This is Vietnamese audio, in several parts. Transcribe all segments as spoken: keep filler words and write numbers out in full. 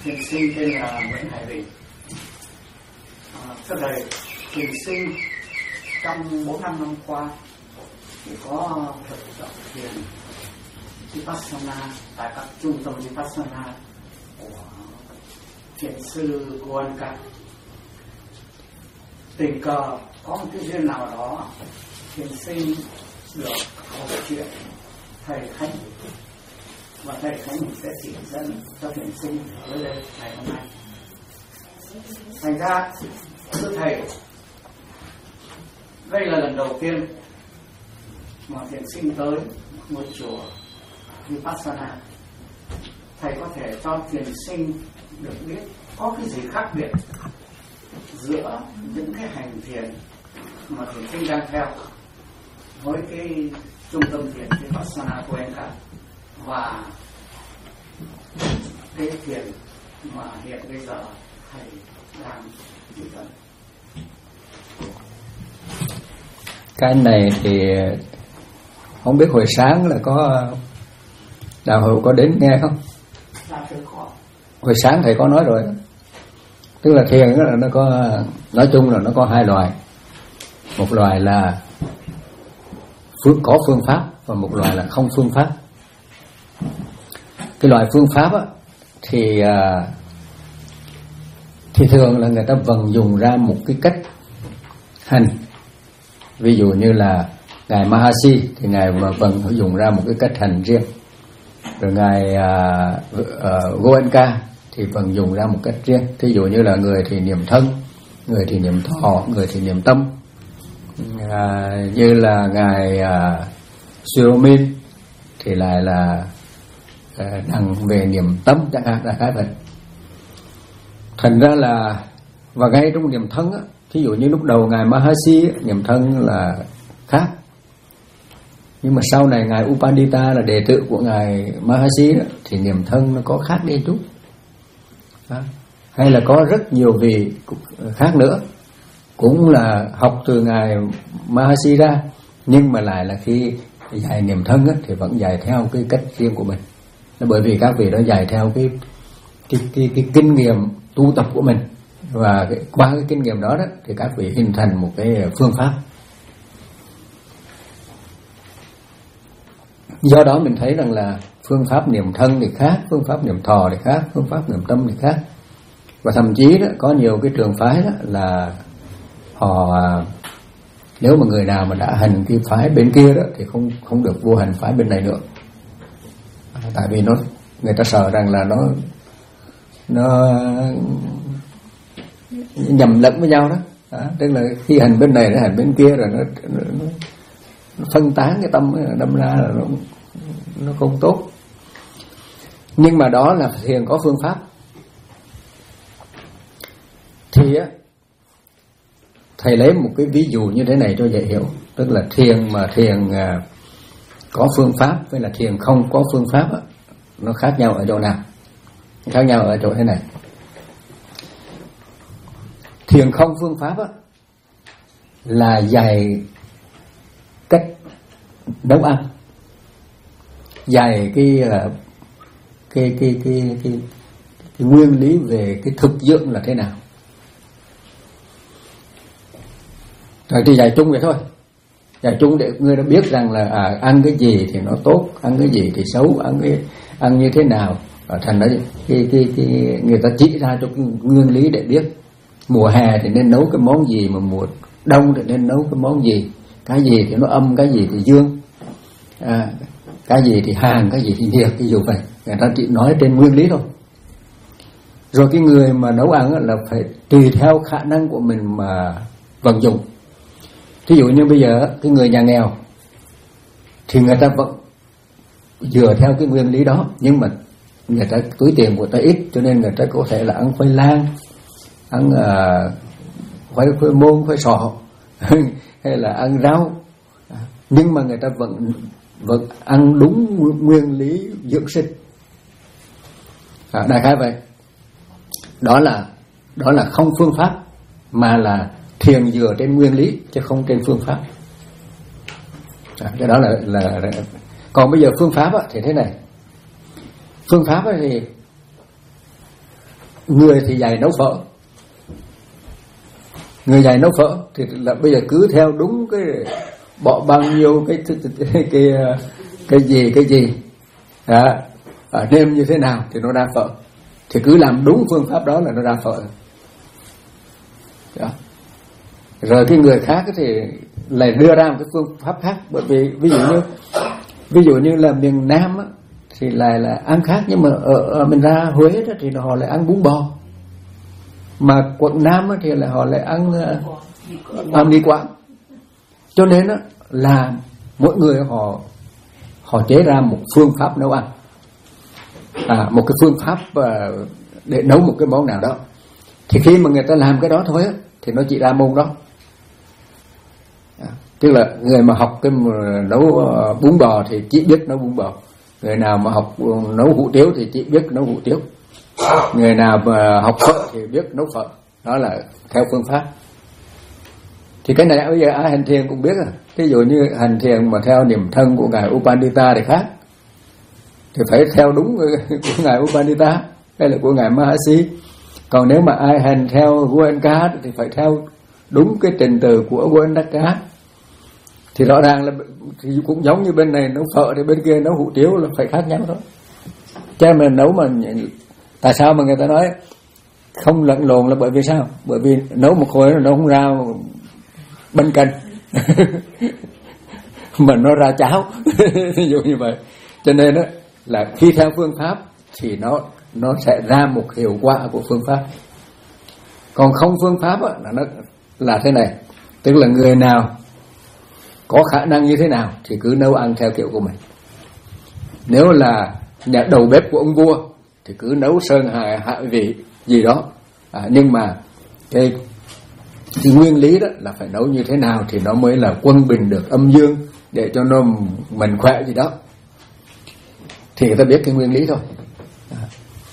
thiền sinh tên là Nguyễn Hải Bình. À, thưa thầy, thiền sinh trong bốn năm năm qua thì có thực tập thiền Vipassana tại các trung tâm Vipassana của thiền sư Goenka. Tình cờ có một cái duyên nào đó, thiền sinh được câu chuyện thầy Khánh, và thầy Khánh sẽ chỉ dẫn cho thiền sinh tới đây ngày hôm nay. Thành ra thưa thầy, đây là lần đầu tiên mà thiền sinh tới một chùa Vipassana. Thầy có thể cho thiền sinh được biết có cái gì khác biệt giữa những cái hành thiền mà thiền sinh đang theo với cái trung tâm thiền Vipassana của em cả, và cái thiền mà hiện bây giờ thầy đang chỉ dẫn. Cái này thì không biết hồi sáng là có đạo hữu có đến nghe không? Hồi sáng thầy có nói rồi, tức là thiền là nó có, nói chung là nó có hai loại. Một loại là phương, có phương pháp, và một loại là không phương pháp. Cái loại phương pháp á, thì thì thường là người ta vận dụng ra một cái cách hành. Ví dụ như là ngài Mahasi thì ngài vận dụng ra một cái cách hành riêng, rồi ngài uh, uh, Goenka thì vận dụng ra một cách riêng. Thí dụ như là người thì niệm thân, người thì niệm thọ, người thì niệm tâm. Uh, như là ngài uh, Suromin thì lại là uh, đằng về niệm tâm chẳng hạn, là cái vậy. Thành ra là, và ngay trong niệm thân á, thí dụ như lúc đầu ngài Mahasi á, niệm thân là khác, nhưng mà sau này ngài Upanditta là đệ tử của ngài Mahasi đó, thì niệm thân nó có khác đi chút. Đó. Hay là có rất nhiều vị khác nữa, cũng là học từ ngài Mahasi ra, nhưng mà lại là khi dạy niệm thân á, thì vẫn dạy theo cái cách riêng của mình. Nó bởi vì các vị đó dạy theo cái cái cái, cái kinh nghiệm tu tập của mình, và cái, qua cái kinh nghiệm đó đó thì các vị hình thành một cái phương pháp. Do đó mình thấy rằng là phương pháp niệm thân thì khác, phương pháp niệm thọ thì khác, phương pháp niệm tâm thì khác. Và thậm chí đó, có nhiều cái trường phái đó là họ, nếu mà người nào mà đã hành cái phái bên kia đó thì không không được vô hành phái bên này nữa. Tại vì nó, người ta sợ rằng là nó nó nhầm lẫn với nhau đó. Đó, tức là khi hành bên này nó hành bên kia rồi nó, nó, nó phân tán cái tâm, đâm ra là nó, nó không tốt. Nhưng mà đó là thiền có phương pháp. Thì á, thầy lấy một cái ví dụ như thế này cho dễ hiểu. Tức là thiền mà thiền có phương pháp với là thiền không có phương pháp á, nó khác nhau ở chỗ nào? Khác nhau ở chỗ thế này. Thiền không phương pháp á, là dạy cách nấu ăn, dạy cái cái cái cái cái, cái nguyên lý về cái thực dưỡng là thế nào. Rồi thì dạy chung vậy thôi, dạy chung để người đã biết rằng là à, ăn cái gì thì nó tốt, ăn cái gì thì xấu, ăn cái ăn như thế nào. Và thành ra cái, cái, cái, người ta chỉ ra cho cái nguyên lý để biết mùa hè thì nên nấu cái món gì, mà mùa đông thì nên nấu cái món gì, cái gì thì nó âm, cái gì thì dương, à, cái gì thì hàn, cái gì thì nhiệt, ví dụ vậy. Người ta chỉ nói trên nguyên lý thôi. Rồi cái người mà nấu ăn là phải tùy theo khả năng của mình mà vận dụng. Ví dụ như bây giờ cái người nhà nghèo thì người ta vẫn dựa theo cái nguyên lý đó, nhưng mà người ta túi tiền của ta ít, cho nên người ta có thể là ăn khoai lang, ăn uh, khoai khoai môn, khoai sọ hay là ăn rau, nhưng mà người ta vẫn vẫn ăn đúng nguyên lý dưỡng sinh. À, đại khái vậy. Đó là đó là không phương pháp, mà là thiền dựa trên nguyên lý chứ không trên phương pháp. À, cái đó là, là, là còn bây giờ phương pháp á, thì thế này. Phương pháp á, thì người thì dạy nấu phở, người dạy nấu phở thì là bây giờ cứ theo đúng cái bỏ bao nhiêu cái cái cái, cái, cái gì cái gì à, à, nêm như thế nào thì nó ra phở, thì cứ làm đúng phương pháp đó là nó ra phở đó. Rồi cái người khác thì lại đưa ra một cái phương pháp khác, bởi vì ví dụ như ví dụ như là miền Nam á, thì lại là ăn khác, nhưng mà ở, ở mình ra Huế đó, thì họ lại ăn bún bò, mà quận Nam á, thì là họ lại ăn uh, ăn mì Quảng. Cho nên á, là mỗi người họ họ chế ra một phương pháp nấu ăn, à, một cái phương pháp uh, để nấu một cái món nào đó. Thì khi mà người ta làm cái đó thôi á, thì nó chỉ ra môn đó. À, tức là người mà học cái nấu uh, bún bò thì chỉ biết nấu bún bò, người nào mà học uh, nấu hủ tiếu thì chỉ biết nấu hủ tiếu, người nào mà học phở thì biết nấu phở. Đó là theo phương pháp. Thì cái này bây giờ ai hành thiền cũng biết à. Ví dụ như hành thiền mà theo niệm thân của ngài Upandita thì khác, thì phải theo đúng của ngài Upandita hay là của ngài Mahasi. Còn nếu mà ai hành theo Goenka thì phải theo đúng cái trình tự của Goenka. Thì rõ ràng là thì cũng giống như bên này nấu phở thì bên kia nấu hủ tiếu là phải khác nhau đó. Chứ mà nấu mà tại sao mà người ta nói không lẫn lộn là bởi vì sao? Bởi vì nấu một khối nó không ra bánh canh mà nó ra cháo ví dụ như vậy. Cho nên đó là khi theo phương pháp thì nó nó sẽ ra một hiệu quả của phương pháp. Còn không phương pháp á, là nó là thế này, tức là người nào có khả năng như thế nào thì cứ nấu ăn theo kiểu của mình. Nếu là nhà đầu bếp của ông vua thì cứ nấu sơn hại hạ vị gì đó, à, nhưng mà cái, cái nguyên lý đó là phải nấu như thế nào thì nó mới là quân bình được âm dương, để cho nó mình khỏe gì đó, thì người ta biết cái nguyên lý thôi. À.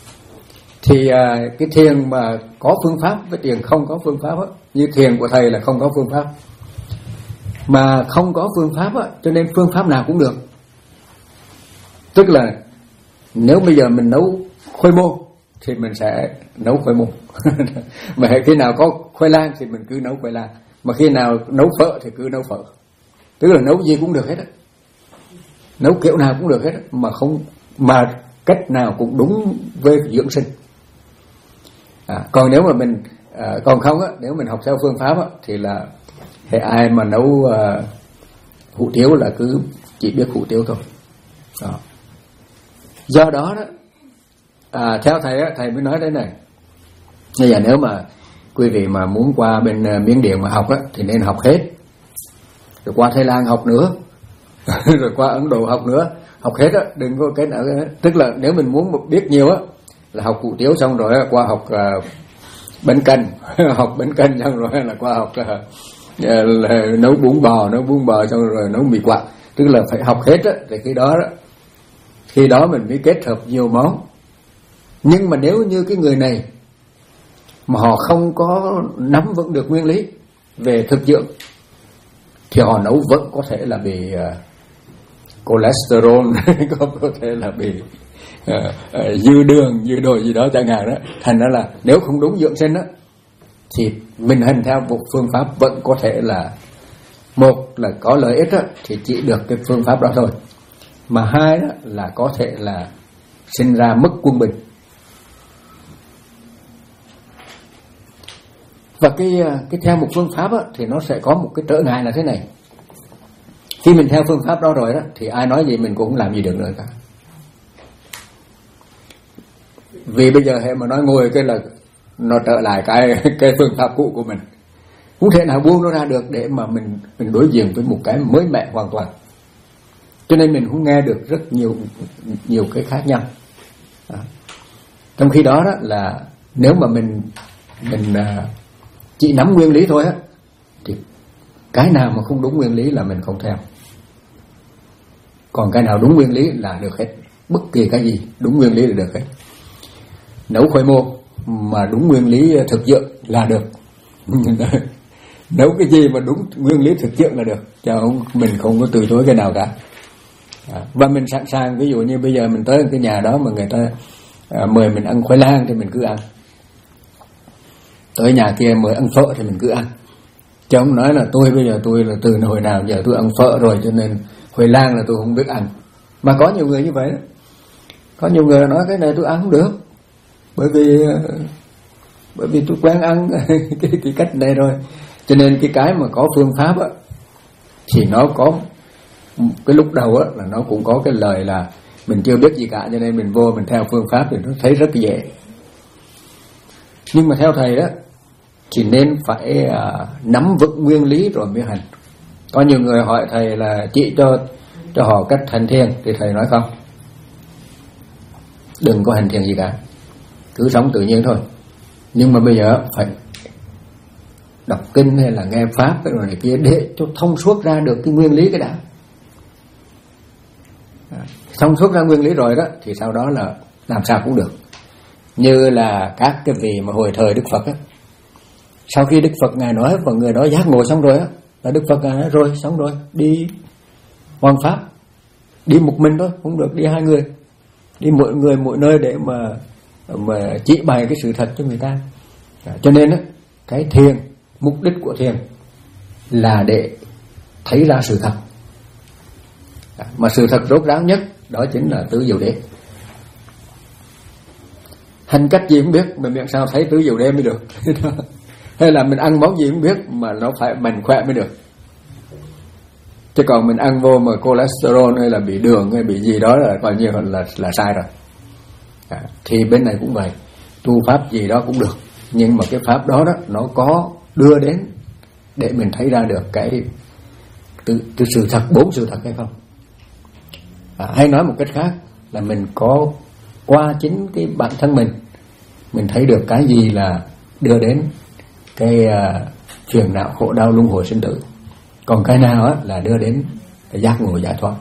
Thì à, cái thiền mà có phương pháp với thiền không có phương pháp á, như thiền của thầy là không có phương pháp, mà không có phương pháp á, cho nên phương pháp nào cũng được. Tức là nếu bây giờ mình nấu khoai môn thì mình sẽ nấu khoai môn mà khi nào có khoai lang thì mình cứ nấu khoai lang, mà khi nào nấu phở thì cứ nấu phở. Tức là nấu gì cũng được hết á, nấu kiểu nào cũng được hết á, mà không mà cách nào cũng đúng với dưỡng sinh. À, còn nếu mà mình à, còn không á, nếu mình học theo phương pháp á, thì là thì ai mà nấu uh, hủ tiếu là cứ chỉ biết hủ tiếu thôi. Đó. Do đó đó à, theo thầy á, thầy mới nói thế này. Bây giờ nếu mà quý vị mà muốn qua bên uh, Miến Điện mà học á, thì nên học hết, rồi qua Thái Lan học nữa rồi qua Ấn Độ học nữa, học hết á, đừng có cái nào. Tức là nếu mình muốn biết nhiều á là học hủ tiếu xong rồi qua học uh, bánh canh học bánh canh xong rồi là qua học uh, là nấu bún bò, nấu bún bò xong rồi nấu mì Quảng. Tức là phải học hết á, thì khi đó đó khi đó mình mới kết hợp nhiều món. Nhưng mà nếu như cái người này mà họ không có nắm vững được nguyên lý về thực dưỡng thì họ nấu vẫn có thể là bị uh, cholesterol có, có thể là bị uh, uh, dư đường, dư đồ gì đó chẳng hạn đó. Thành ra là nếu không đúng dưỡng sinh đó thì mình hành theo một phương pháp vẫn có thể là, một là có lợi ích đó, thì chỉ được cái phương pháp đó thôi, mà hai đó là có thể là sinh ra mất quân bình. Và cái cái theo một phương pháp đó, thì nó sẽ có một cái trở ngại là thế này. Khi mình theo phương pháp đó rồi đó thì ai nói gì mình cũng không làm gì được nữa cả. Vì bây giờ hệ mà nói ngồi cái là nó trở lại cái cái phương pháp cũ của mình, không thể nào buông nó ra được để mà mình mình đối diện với một cái mới mẻ hoàn toàn. Cho nên mình cũng nghe được rất nhiều nhiều cái khác nhau. Đó. Trong khi đó đó là nếu mà mình mình chỉ nắm nguyên lý thôi á, thì cái nào mà không đúng nguyên lý là mình không theo. Còn cái nào đúng nguyên lý là được hết. Bất kỳ cái gì đúng nguyên lý là được hết. Nấu khoai môn mà đúng nguyên lý thực dưỡng là được. Nấu cái gì mà đúng nguyên lý thực dưỡng là được, chứ không, mình không có từ chối cái nào cả. À, và mình sẵn sàng, ví dụ như bây giờ mình tới cái nhà đó mà người ta à, mời mình ăn khoai lang thì mình cứ ăn. tới nhà kia mới ăn phở thì mình cứ ăn, chứ không nói là tôi bây giờ tôi là từ hồi nào giờ tôi ăn phở rồi cho nên Huệ Lang là tôi không biết ăn. Mà có nhiều người như vậy đó. Có nhiều người nói cái này tôi ăn không được, bởi vì bởi vì tôi quen ăn cái, cái cách này rồi. Cho nên cái cái mà có phương pháp á, thì nó có cái lúc đầu á, là nó cũng có cái lời là mình chưa biết gì cả, cho nên mình vô mình theo phương pháp thì nó thấy rất dễ. Nhưng mà theo thầy đó thì nên phải uh, nắm vững nguyên lý rồi mới hành. Có nhiều người hỏi thầy là chỉ cho cho họ cách hành thiền, thì thầy nói không, đừng có hành thiền gì cả, cứ sống tự nhiên thôi. Nhưng mà bây giờ phải đọc kinh hay là nghe pháp cái rồi này kia để cho thông suốt ra được cái nguyên lý cái đã. Thông suốt ra nguyên lý rồi đó thì sau đó là làm sao cũng được. Như là các cái vị mà hồi thời Đức Phật á, sau khi Đức Phật ngài nói và người đó giác ngộ xong rồi á, là Đức Phật ngài nói rồi xong rồi đi hoằng pháp, đi một mình thôi, không được đi hai người, đi mỗi người mỗi nơi để mà mà chỉ bày cái sự thật cho người ta. Cho nên á, cái thiền, mục đích của thiền là để thấy ra sự thật, mà sự thật rốt ráo nhất đó chính là tứ diệu đế. Hành cách gì cũng biết mà miệng sao thấy tứ diệu đế mới được. Hay là mình ăn món gì cũng biết mà nó phải mạnh khỏe mới được. Chứ còn mình ăn vô mà cholesterol hay là bị đường hay bị gì đó là coi như là là sai rồi. À, thì bên này cũng vậy, tu pháp gì đó cũng được, nhưng mà cái pháp đó đó nó có đưa đến để mình thấy ra được cái từ, từ sự thật, bốn sự thật hay không. À, hay nói một cách khác là mình có qua chính cái bản thân mình, mình thấy được cái gì là đưa đến cái uh, phiền não khổ đau luân hồi sinh tử, còn cái nào á là đưa đến cái giác ngộ giải thoát.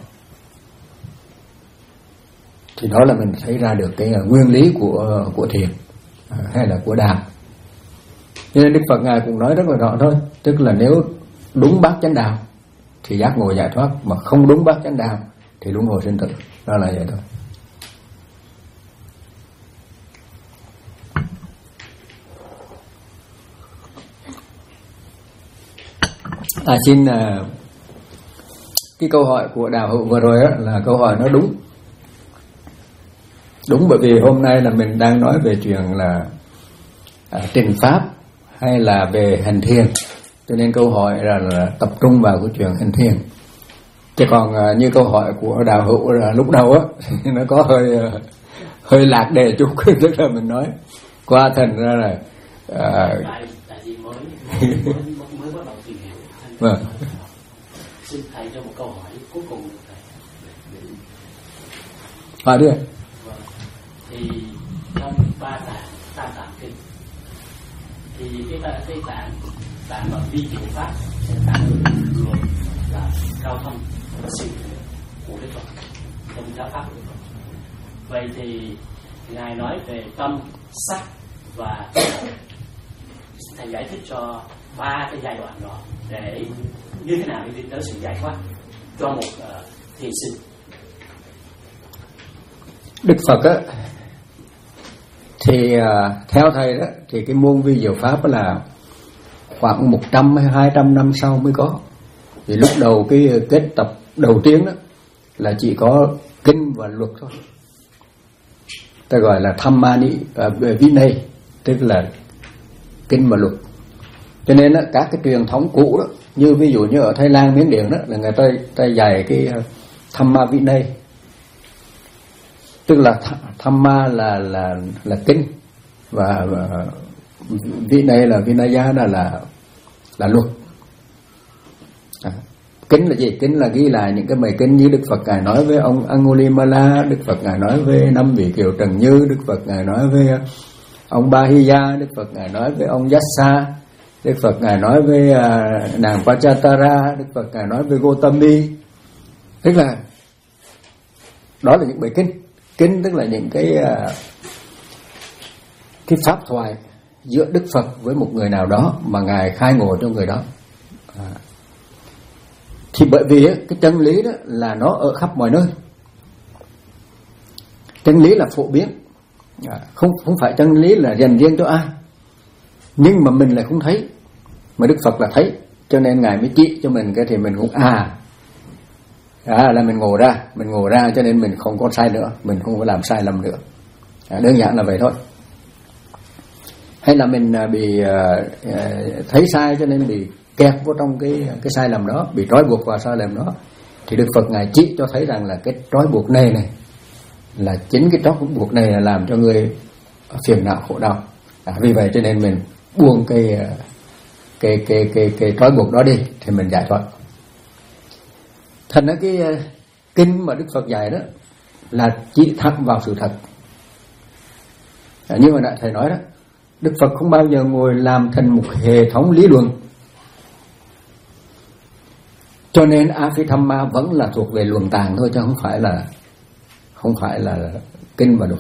Thì đó là mình thấy ra được cái uh, nguyên lý của uh, của thiền uh, hay là của đạo. Cho nên Đức Phật ngài cũng nói rất là rõ thôi, tức là nếu đúng bát chánh đạo thì giác ngộ giải thoát, mà không đúng bát chánh đạo thì luân hồi sinh tử. Đó là vậy thôi. À, xin uh, cái câu hỏi của Đạo Hữu vừa rồi á, là câu hỏi nó đúng. Đúng bởi vì hôm nay là mình đang nói về chuyện là uh, trình pháp hay là về hành thiền, cho nên câu hỏi là, là tập trung vào cái chuyện hành thiền. Chứ còn uh, như câu hỏi của Đạo Hữu là lúc đầu á nó có hơi uh, hơi lạc đề chút, tức là mình nói qua thành ra là uh, tại, tại vì mới mới, mới bắt đầu tìm hiểu. Vâng. Xin thầy cho một câu hỏi cuối cùng được thầy. Hỏi đi. Vâng. Thì trong ba tạng tam tạng kinh thì cái tạng cái tạng tạng mà vi diệu pháp sẽ tạng luận là cao thâm và siêu của Đức Phật trong giáo pháp của Đức Phật. Vậy thì ngài nói về tâm, sắc và thầy giải thích cho ba cái giai đoạn đó để như thế nào để đi tới sự giải thoát cho một uh, thiền sinh. Đức Phật á thì uh, theo thầy đó thì cái môn vi diệu pháp là khoảng một trăm hay hai trăm năm sau mới có. Thì lúc đầu cái kết tập đầu tiên đó là chỉ có kinh và luật thôi, ta gọi là Dhammani uh, Vinay, tức là kinh và luật. Cho nên đó, các cái truyền thống cũ đó, như ví dụ như ở Thái Lan, Miến Điện đó, là người ta ta dạy cái uh, Dhamma Vinay, tức là Dhamma là là là kinh và uh, Vinay là Vinaya là là là luật. À, kinh là gì? Kinh là ghi lại những cái bài kinh như Đức Phật ngài nói với ông Angulimala, Đức Phật ngài nói với năm vị Kiều Trần Như, Đức Phật ngài nói với ông Bahiya, Đức Phật ngài nói với ông Yassa, Đức Phật ngài nói với uh, nàng Pachatara, Đức Phật ngài nói với Gotami. Tức là đó là những bài kinh. Kinh tức là những cái uh, cái pháp thoại giữa Đức Phật với một người nào đó mà ngài khai ngộ cho người đó. À. Thì bởi vì cái chân lý đó là nó ở khắp mọi nơi. Chân lý là phổ biến, à, không không phải chân lý là dành riêng cho ai. Nhưng mà mình lại không thấy, mà Đức Phật là thấy, cho nên Ngài mới chỉ cho mình cái thì mình cũng à, à là mình ngộ ra, mình ngộ ra cho nên mình không có sai nữa, mình không có làm sai lầm nữa. À, đơn giản là vậy thôi. Hay là mình bị uh, thấy sai cho nên bị kẹt vào trong cái cái sai lầm đó, bị trói buộc vào sai lầm đó, thì Đức Phật Ngài chỉ cho thấy rằng là cái trói buộc này này là chính cái trói buộc này là làm cho người phiền não khổ đau. À, vì vậy cho nên mình buông cái cái cái cái cái trói buộc đó đi thì mình giải thoát. Thành ra cái kinh mà Đức Phật dạy đó là chỉ thẳng vào sự thật. À, như mà đã thầy nói đó, Đức Phật không bao giờ ngồi làm thành một hệ thống lý luận. Cho nên Abhidhamma vẫn là thuộc về luận tàng thôi, chứ không phải là không phải là kinh và luật.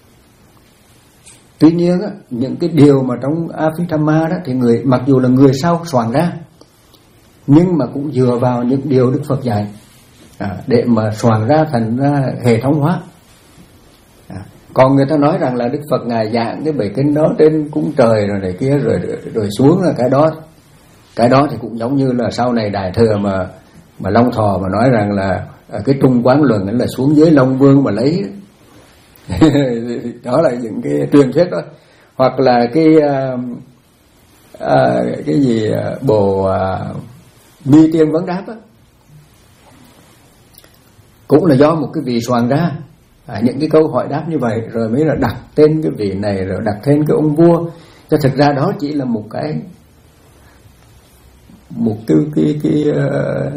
Tuy nhiên á, những cái điều mà trong Abhidhamma đó thì người mặc dù là người sau soạn ra, nhưng mà cũng dựa vào những điều Đức Phật dạy à, để mà soạn ra thành ra hệ thống hóa. À, còn người ta nói rằng là Đức Phật Ngài giảng cái bảy kinh đó trên cúng trời rồi này kia rồi rồi xuống là cái đó, cái đó thì cũng giống như là sau này Đại Thừa mà mà Long Thọ mà nói rằng là cái Trung Quán Luận là xuống dưới Long Vương mà lấy. Đó là những cái truyền thuyết đó. Hoặc là cái uh, uh, cái gì uh, bộ uh, Mi Tiên Vấn Đáp đó, cũng là do một cái vị soạn ra à, những cái câu hỏi đáp như vậy, rồi mới là đặt tên cái vị này, rồi đặt tên cái ông vua. Cho thực ra đó chỉ là một cái một cái cái cái uh,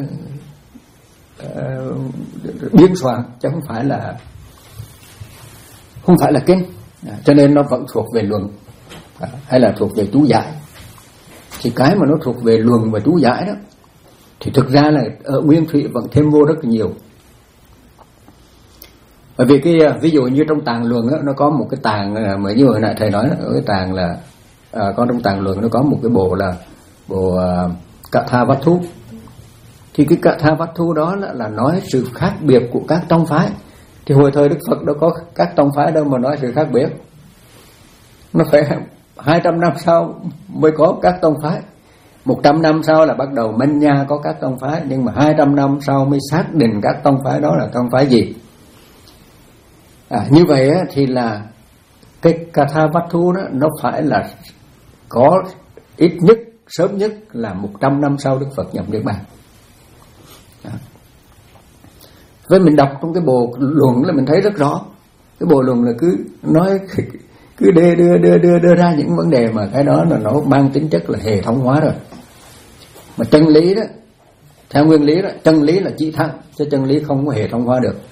uh, biên soạn, chứ không phải là không phải là kinh. À, cho nên nó vẫn thuộc về luận à, hay là thuộc về chú giải. Thì cái mà nó thuộc về luận và chú giải đó thì thực ra là ở nguyên thủy vẫn thêm vô rất là nhiều. Bởi vì cái ví dụ như trong tạng luận đó, nó có một cái tạng mà như hồi nãy thầy nói đó, ở cái tạng là à, có trong tạng luận nó có một cái bộ là bộ uh, Katha Vattu. Thì cái Katha Vattu đó là, là nói sự khác biệt của các tông phái. Thì hồi thời Đức Phật đâu có các tông phái đâu mà nói sự khác biệt. Nó phải hai trăm năm sau mới có các tông phái. Một trăm năm sau là bắt đầu Manh Nha có các tông phái. Nhưng mà hai trăm năm sau mới xác định các tông phái đó là tông phái gì. À, như vậy á, thì là cái Katha Vattu đó nó phải là có ít nhất, sớm nhất là một trăm năm sau Đức Phật nhập Niết Bàn. À. Với mình đọc trong cái bộ luận là mình thấy rất rõ. Cái bộ luận là cứ nói cứ đưa đưa đưa đưa đưa ra những vấn đề mà cái đó là nó mang tính chất là hệ thống hóa rồi. Mà chân lý đó, theo nguyên lý đó, chân lý là chỉ thẳng, chứ chân lý không có hệ thống hóa được.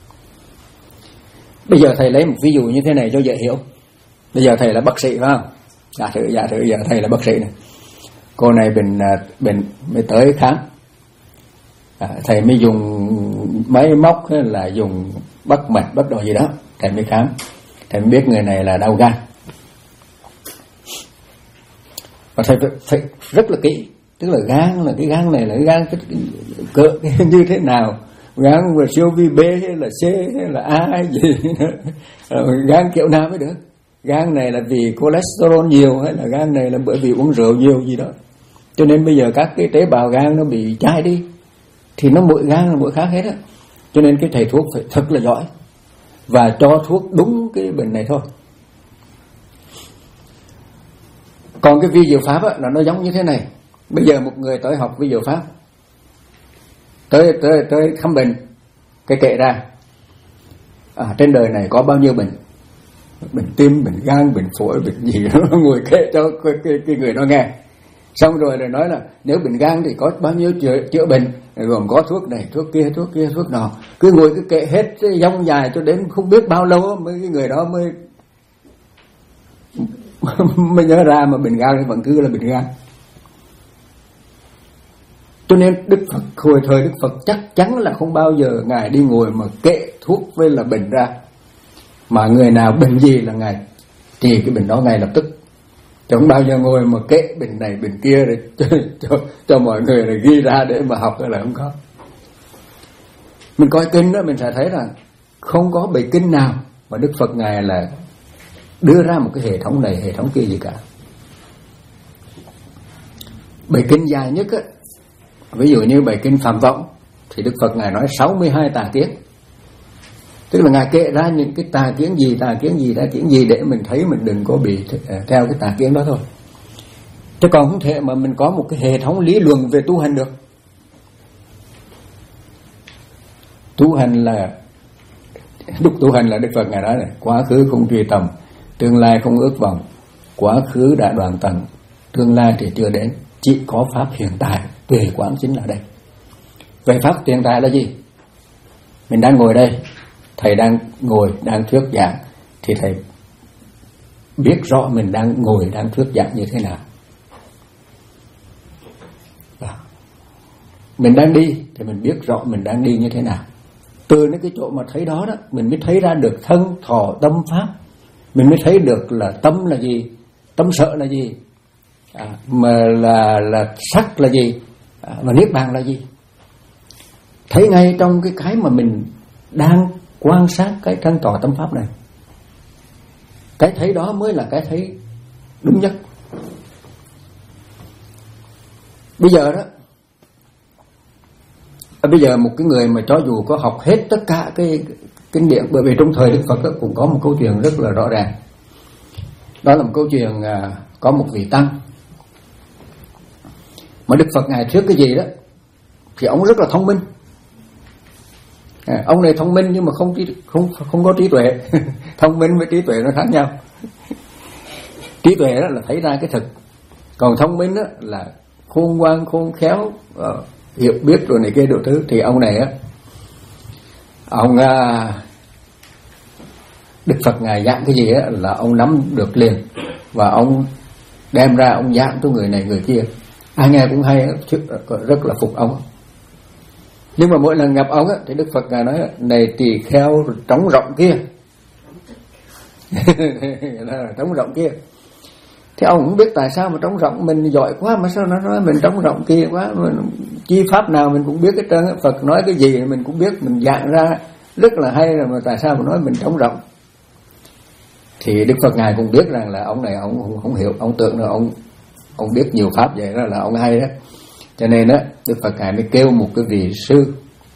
Bây giờ thầy lấy một ví dụ như thế này cho dễ hiểu. Bây giờ thầy là bác sĩ phải không? Giả thử, giả thử giờ thầy là bác sĩ này. Cô này bệnh bệnh mới tới khám. À, thầy mới dùng máy móc hay là dùng bắt mạch bắt đồ gì đó, thầy mới khám. Thầy mới biết người này là đau gan. Và thầy phải rất là kỹ, tức là gan là cái gan này là cái gan cái, cái, cái, cái, như thế nào, gan là siêu vi B hay là C hay là A hay gì gan kiểu nào mới được. Gan này là vì cholesterol nhiều hay là gan này là bởi vì uống rượu nhiều gì đó. Cho nên bây giờ các cái tế bào gan nó bị chai đi, thì nó mỗi gan là mỗi khác hết á. Cho nên cái thầy thuốc phải thật là giỏi và cho thuốc đúng cái bệnh này thôi. Còn cái vi diệu pháp á, là nó giống như thế này. Bây giờ một người tới học vi diệu pháp, tới tới tới khám bệnh, cái kệ ra à, trên đời này có bao nhiêu bệnh, bệnh tim, bệnh gan, bệnh phổi, bệnh gì đó, ngồi kệ cho cái, cái, cái người đó nghe. Xong rồi rồi nói là nếu bệnh gan thì có bao nhiêu chữa, chữa bệnh, gồm có thuốc này, thuốc kia, thuốc kia, thuốc nọ. Cứ ngồi cứ kệ hết dông dài cho đến không biết bao lâu mới cái người đó mới mới nhớ ra mà bệnh gan thì vẫn cứ là bệnh gan. Cho nên Đức Phật, hồi thời Đức Phật chắc chắn là không bao giờ Ngài đi ngồi mà kệ thuốc với là bệnh ra. Mà người nào bệnh gì là Ngài trị cái bệnh đó ngay lập tức. Chứ không bao giờ ngồi mà kệ bệnh này bệnh kia để cho, cho, cho mọi người là ghi ra để mà học là không có. Mình coi kinh đó mình sẽ thấy là không có bài kinh nào mà Đức Phật Ngài là đưa ra một cái hệ thống này, hệ thống kia gì cả. Bài kinh dài nhất á, ví dụ như bài kinh Phạm Vọng thì Đức Phật Ngài nói sáu mươi hai tà kiến. Tức là Ngài kể ra những cái tà kiến gì, tà kiến gì, tà kiến gì để mình thấy mình đừng có bị theo cái tà kiến đó thôi. Chứ còn không thể mà mình có một cái hệ thống lý luận về tu hành được. Tu hành là lúc tu hành là Đức Phật Ngài nói này, quá khứ không truy tầm, tương lai không ước vọng. Quá khứ đã đoạn tận, tương lai thì chưa đến, chỉ có pháp hiện tại, tuệ quán chính là đây. Vậy pháp hiện tại là gì? Mình đang ngồi đây, thầy đang ngồi, đang thuyết giảng, thì thầy biết rõ mình đang ngồi, đang thuyết giảng như thế nào. Mình đang đi thì mình biết rõ mình đang đi như thế nào. Từ cái chỗ mà thấy đó đó, mình mới thấy ra được thân, thọ, tâm, pháp. Mình mới thấy được là tâm là gì, tâm sợ là gì, à, mà là là sắc là gì, à, và niết bàn là gì. Thấy ngay trong cái cái mà mình đang quan sát cái thân thọ tâm pháp này. Cái thấy đó mới là cái thấy đúng nhất. Bây giờ đó, bây giờ một cái người mà cho dù có học hết tất cả cái kinh điển, bởi vì trong thời Đức Phật cũng có một câu chuyện rất là rõ ràng. Đó là một câu chuyện à, có một vị tăng mà Đức Phật Ngài thuyết cái gì đó thì ông rất là thông minh. À, ông này thông minh nhưng mà không không không có trí tuệ. Thông minh với trí tuệ nó khác nhau. Trí tuệ đó là thấy ra cái thực, còn thông minh đó là khôn ngoan, khôn khéo, uh, hiểu biết rồi này kia đủ thứ. Thì ông này á, ông uh, Đức Phật Ngài giảng cái gì á là ông nắm được liền, và ông đem ra ông giảng cho người này người kia. Ai nghe cũng hay, rất là phục ông. Nhưng mà mỗi lần gặp ông á thì Đức Phật Ngài nói này tỳ kheo trống rộng kia. Trống rộng kia. Thì ông cũng biết tại sao mà trống rộng, mình giỏi quá mà sao nó nói mình trống rộng kia quá, mình chi pháp nào mình cũng biết hết trơn. Phật nói cái gì mình cũng biết, mình giảng ra rất là hay rồi, mà tại sao mà nói mình trống rộng. Thì Đức Phật Ngài cũng biết rằng là ông này ông không, không hiểu, ông tưởng là ông ông biết nhiều pháp vậy đó là ông hay đó. Cho nên đó Đức Phật Ngài mới kêu một cái vị sư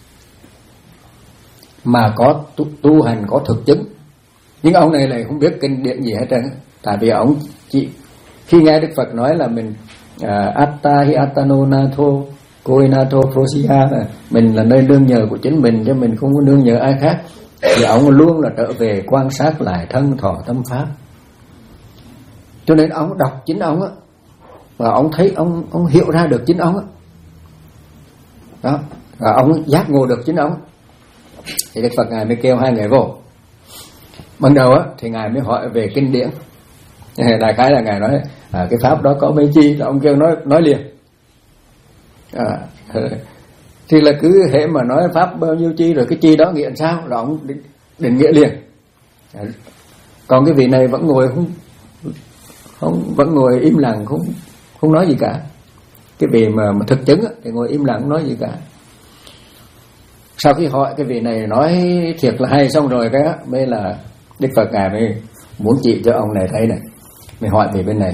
mà có tu, tu hành có thực chứng. Nhưng ông này lại không biết kinh điển gì hết trơn. Tại vì ông chỉ khi nghe Đức Phật nói là mình uh, atta hi attano natho koi natho prosiya, mình là nơi nương nhờ của chính mình chứ mình không có nương nhờ ai khác, thì ông luôn là trở về quan sát lại thân thọ tâm pháp. Cho nên ông đọc chính ông á, và ông thấy ông ông hiểu ra được chính ông á, đó, và ông giác ngộ được chính ông. Thì Đức Phật Ngài mới kêu hai người vô. Ban đầu á thì Ngài mới hỏi về kinh điển. Đại khái là Ngài nói à, cái pháp đó có mấy chi, là ông kêu nói nói liền. À, thì là cứ hệ mà nói pháp bao nhiêu chi rồi cái chi đó nghĩa sao là ông định, định nghĩa liền. À, còn cái vị này vẫn ngồi không không vẫn ngồi im lặng, không không nói gì cả. Cái vị mà, mà thực chứng á, thì ngồi im lặng không nói gì cả. Sau khi hỏi cái vị này nói thiệt là hay xong rồi cái á, mới là Đức Phật Ngài mới muốn chỉ cho ông này thấy này, mới hỏi về bên này.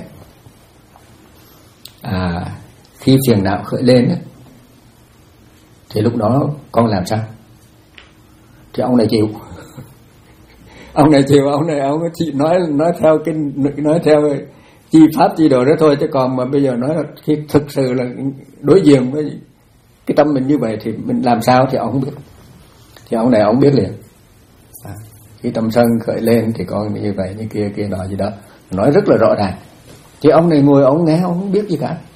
À, khi phiền não khởi lên ấy, thì lúc đó con làm sao? Thì ông này chịu. Ông này chịu, ông này ông chỉ nói nói theo kinh, nói theo chi pháp chi đồ đó thôi, chứ còn mà bây giờ nói là khi thực sự là đối diện với cái tâm mình như vậy thì mình làm sao thì ông không biết. Thì ông này ông biết liền. À, khi tâm sân khởi lên thì con như vậy như kia kia nọ gì đó, nói rất là rõ ràng. Thì ông này ngồi ông nghe ông không biết gì cả.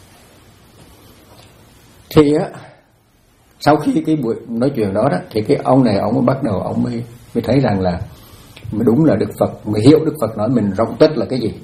Thì á, sau khi cái buổi nói chuyện đó đó, thì cái ông này ông mới bắt đầu ông mới mới thấy rằng là mới đúng là Đức Phật, mới hiểu Đức Phật nói mình rộng tích là cái gì,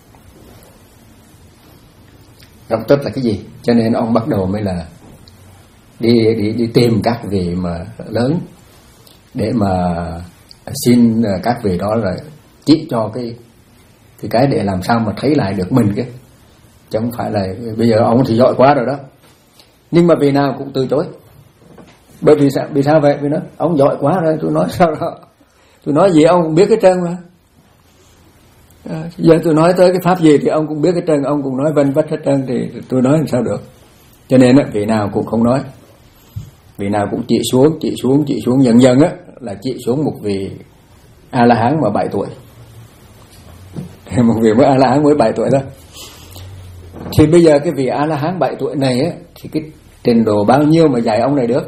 rộng tích là cái gì. Cho nên ông bắt đầu mới là đi đi đi tìm các vị mà lớn để mà xin các vị đó là chỉ cho cái cái cái để làm sao mà thấy lại được mình cái, chứ không phải là bây giờ ông thì giỏi quá rồi đó. Nhưng mà vị nào cũng từ chối. Bởi vì sao? Vì sao vậy? Vì nó ông giỏi quá rồi, tôi nói sao đó, tôi nói gì ông cũng biết cái trơn mà. À, giờ tôi nói tới cái pháp gì thì ông cũng biết hết trơn, ông cũng nói vân vất hết trơn, thì tôi nói làm sao được. Cho nên á, vị nào cũng không nói, vị nào cũng chỉ xuống, chỉ xuống, chỉ xuống, dần dần á là chỉ xuống một vị A La Hán mà bảy tuổi, một vị mới A La Hán mới bảy tuổi thôi. Thì bây giờ cái vị A La Hán bảy tuổi này á, thì cái trình độ bao nhiêu mà dạy ông này được?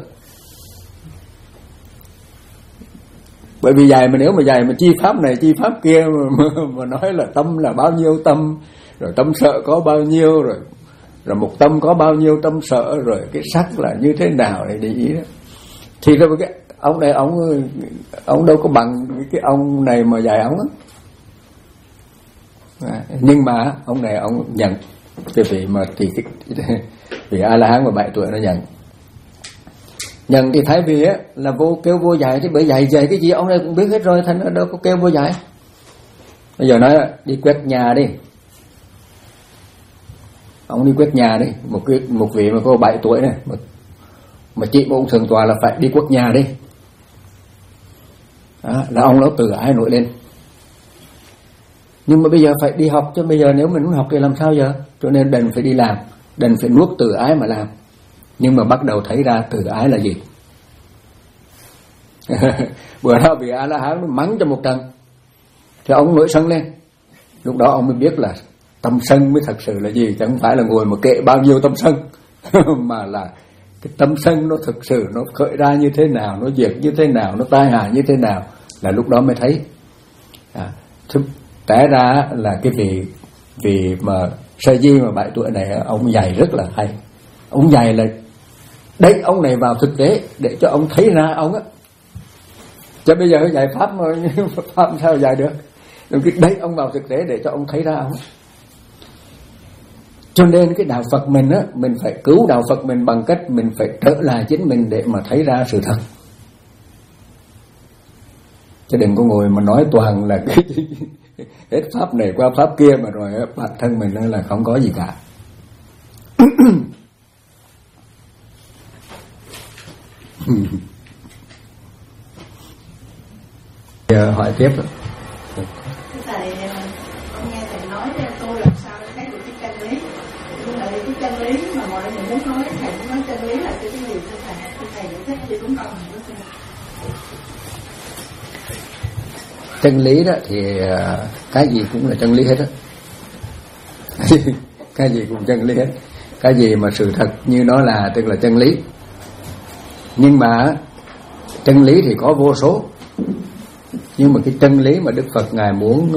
Bởi vì dạy mà nếu mà dạy mà chi pháp này chi pháp kia mà, mà, mà nói là tâm là bao nhiêu tâm, rồi tâm sợ có bao nhiêu, rồi rồi một tâm có bao nhiêu tâm sợ, rồi cái sắc là như thế nào này để ý đó, thì rồi cái ông này ông ông đâu có bằng cái ông này mà dạy ông á. À, nhưng mà ông này ông nhận cái vị mà thì cái vị A La Hán mà bảy tuổi nó nhận nhận thì thay vì á là vô kêu vô dạy, chứ bởi dạy dạy cái gì ông này cũng biết hết rồi, thành ra đâu có kêu vô dạy. Bây giờ nói đi quét nhà đi, ông đi quét nhà đi, một cái một vị mà có bảy tuổi này mà, mà chị của ông thượng tọa là phải đi quét nhà đi. Đó, là ông nó từ ái nổi lên. Nhưng mà bây giờ phải đi học, chứ bây giờ nếu mình muốn học thì làm sao giờ? Cho nên đành phải đi làm, đành phải nuốt từ ái mà làm. Nhưng mà bắt đầu thấy ra từ ái là gì? Bữa đó bị A La Hán nó mắng cho một trận, thì ông nổi sân lên. Lúc đó ông mới biết là tâm sân mới thật sự là gì, chứ không phải là ngồi mà kệ bao nhiêu tâm sân mà là cái tâm sân nó thực sự nó khởi ra như thế nào, nó diệt như thế nào, nó tai hại như thế nào, là lúc đó mới thấy. À, té ra là cái vị vị mà Sa Di mà bảy tuổi này ông dạy rất là hay. Ông dạy là đẩy ông này vào thực tế để cho ông thấy ra ông á. Chứ bây giờ dạy pháp mà pháp sao dạy được? Đừng cái đẩy ông vào thực tế để cho ông thấy ra ông. Cho nên cái đạo Phật mình á, mình phải cứu đạo Phật mình bằng cách mình phải trở lại chính mình để mà thấy ra sự thật. Chứ đừng có ngồi mà nói toàn là cái hết pháp này qua pháp kia mà rồi bản thân mình là không có gì cả. Giờ hỏi tiếp rồi. Thầy, con nghe thầy nói cho tôi làm sao để thấy được cái chân lý. Nhưng mà cái chân lý mà mọi người muốn nói, thầy muốn nói chân lý là cái gì thưa thầy? Thầy giải thích cho chúng con hiểu không? Chân lý đó thì cái gì cũng là chân lý hết á. Cái gì cũng chân lý hết. Cái gì mà sự thật như nó là tức là chân lý. Nhưng mà chân lý thì có vô số. Nhưng mà cái chân lý mà Đức Phật Ngài muốn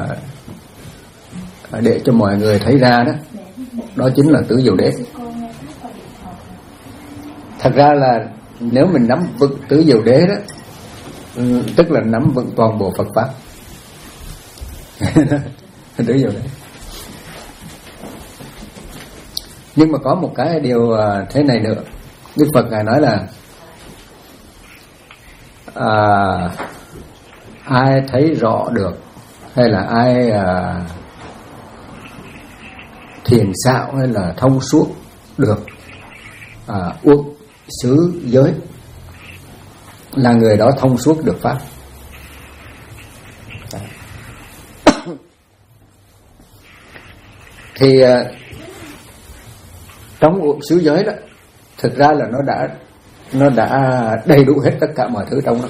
để cho mọi người thấy ra đó, đó chính là tứ diệu đế. Thật ra là nếu mình nắm vững tứ diệu đế đó, tức là nắm vững toàn bộ Phật pháp. Tứ diệu đế. Nhưng mà có một cái điều thế này nữa, Đức Phật Ngài nói là à, ai thấy rõ được hay là ai à, thiền xạo hay là thông suốt được à, uất xứ giới là người đó thông suốt được pháp. Thì à, trong uất xứ giới đó thực ra là nó đã nó đã đầy đủ hết tất cả mọi thứ trong đó.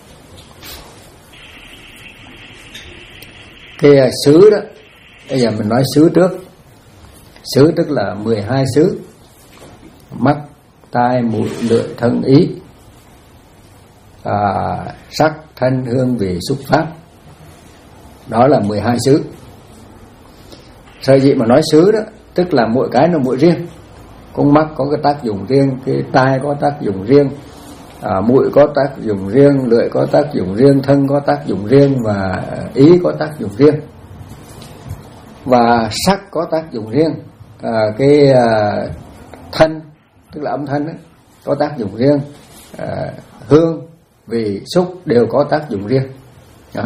Cái xứ đó, bây giờ mình nói xứ trước. Xứ tức là mười hai xứ: mắt, tai, mũi, lưỡi, thân, ý, à, sắc, thân, hương, vị, xúc, pháp. Đó là mười hai xứ. Sở dĩ mà nói xứ đó, tức là mỗi cái nó mỗi riêng. Con mắt có cái tác dụng riêng, cái tai có tác dụng riêng, à, mũi có tác dụng riêng, lưỡi có tác dụng riêng, thân có tác dụng riêng, và ý có tác dụng riêng, và sắc có tác dụng riêng, à, cái à, thân tức là âm thanh ấy, có tác dụng riêng, à, hương, vị, xúc đều có tác dụng riêng. Đó.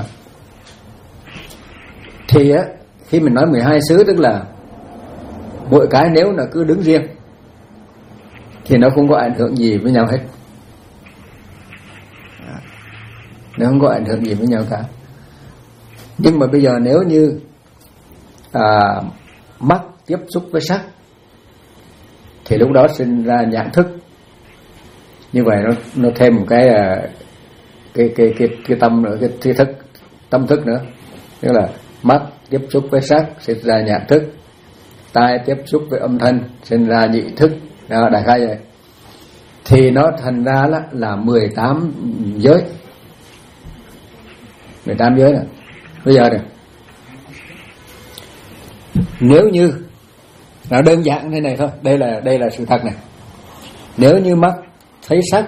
Thì á, khi mình nói mười hai xứ tức là mỗi cái nếu là cứ đứng riêng thì nó không có ảnh hưởng gì với nhau hết. Nó không có ảnh hưởng gì với nhau cả. Nhưng mà bây giờ nếu như à, mắt tiếp xúc với sắc thì lúc đó sinh ra nhãn thức. Như vậy nó nó thêm một cái cái cái cái cái tâm nữa, cái, cái thức tâm thức nữa, tức là mắt tiếp xúc với sắc sinh ra nhãn thức, tai tiếp xúc với âm thanh sinh ra nhị thức. Đó, đại khái vậy. Thì nó thành ra là, là mười tám giới, mười tám giới này. Bây giờ này, nếu như nó đơn giản thế này thôi, đây là đây là sự thật này. Nếu như mắt thấy sắc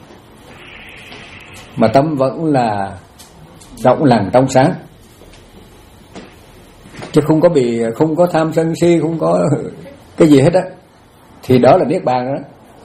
mà tâm vẫn là rộng lặng trong sáng, chứ không có bị không có tham sân si, không có cái gì hết á, thì đó là niết bàn đó.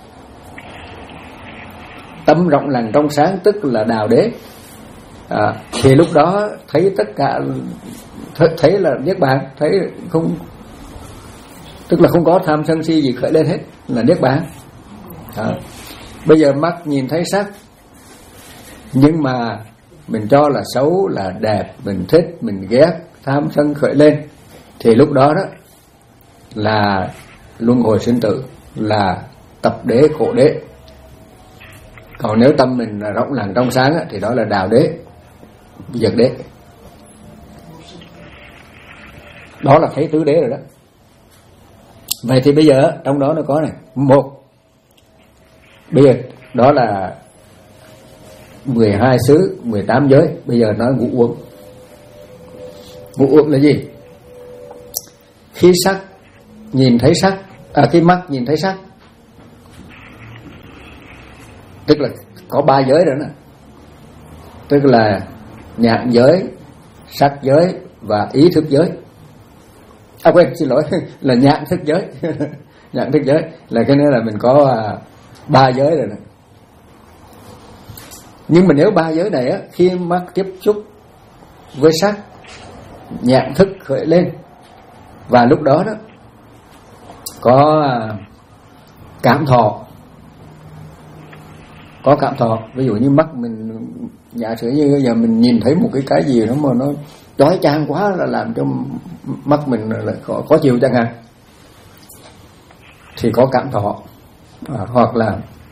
Tâm rộng lặng trong sáng tức là đào đế. À, thì lúc đó thấy tất cả, thấy, thấy là niết bàn, thấy không, tức là không có tham sân si gì khởi lên hết, là niết bàn. À, bây giờ mắt nhìn thấy sắc, nhưng mà mình cho là xấu, là đẹp, mình thích, mình ghét, tham sân khởi lên, thì lúc đó đó là luân hồi sinh tử, là tập đế khổ đế. Còn nếu tâm mình là rộng lặng trong sáng á, thì đó là đào đế, diệt đế. Đó là thấy tứ đế rồi đó. Vậy thì bây giờ trong đó nó có này, một, bây giờ đó là mười hai xứ, mười tám giới. Bây giờ nói ngũ uẩn. Ngũ uẩn là gì? Khi sắc nhìn thấy sắc, à, khi mắt nhìn thấy sắc, tức là có ba giới rồi nè, tức là nhãn giới, sắc giới và ý thức giới. À quên, xin lỗi, là nhãn thức giới. Nhãn thức giới là cái nữa là mình có à, ba giới rồi nè. Nhưng mà nếu ba giới này á, khi mắt tiếp xúc với sắc, nhãn thức khởi lên, và lúc đó đó có à, cảm thọ, có cảm thọ. Ví dụ như mắt mình, giả sử như bây giờ mình nhìn thấy một cái cái gì đó mà nó chói chang quá, là làm cho mắt mình là khó, khó chịu chẳng hạn, thì có cảm thọ. À, hoặc là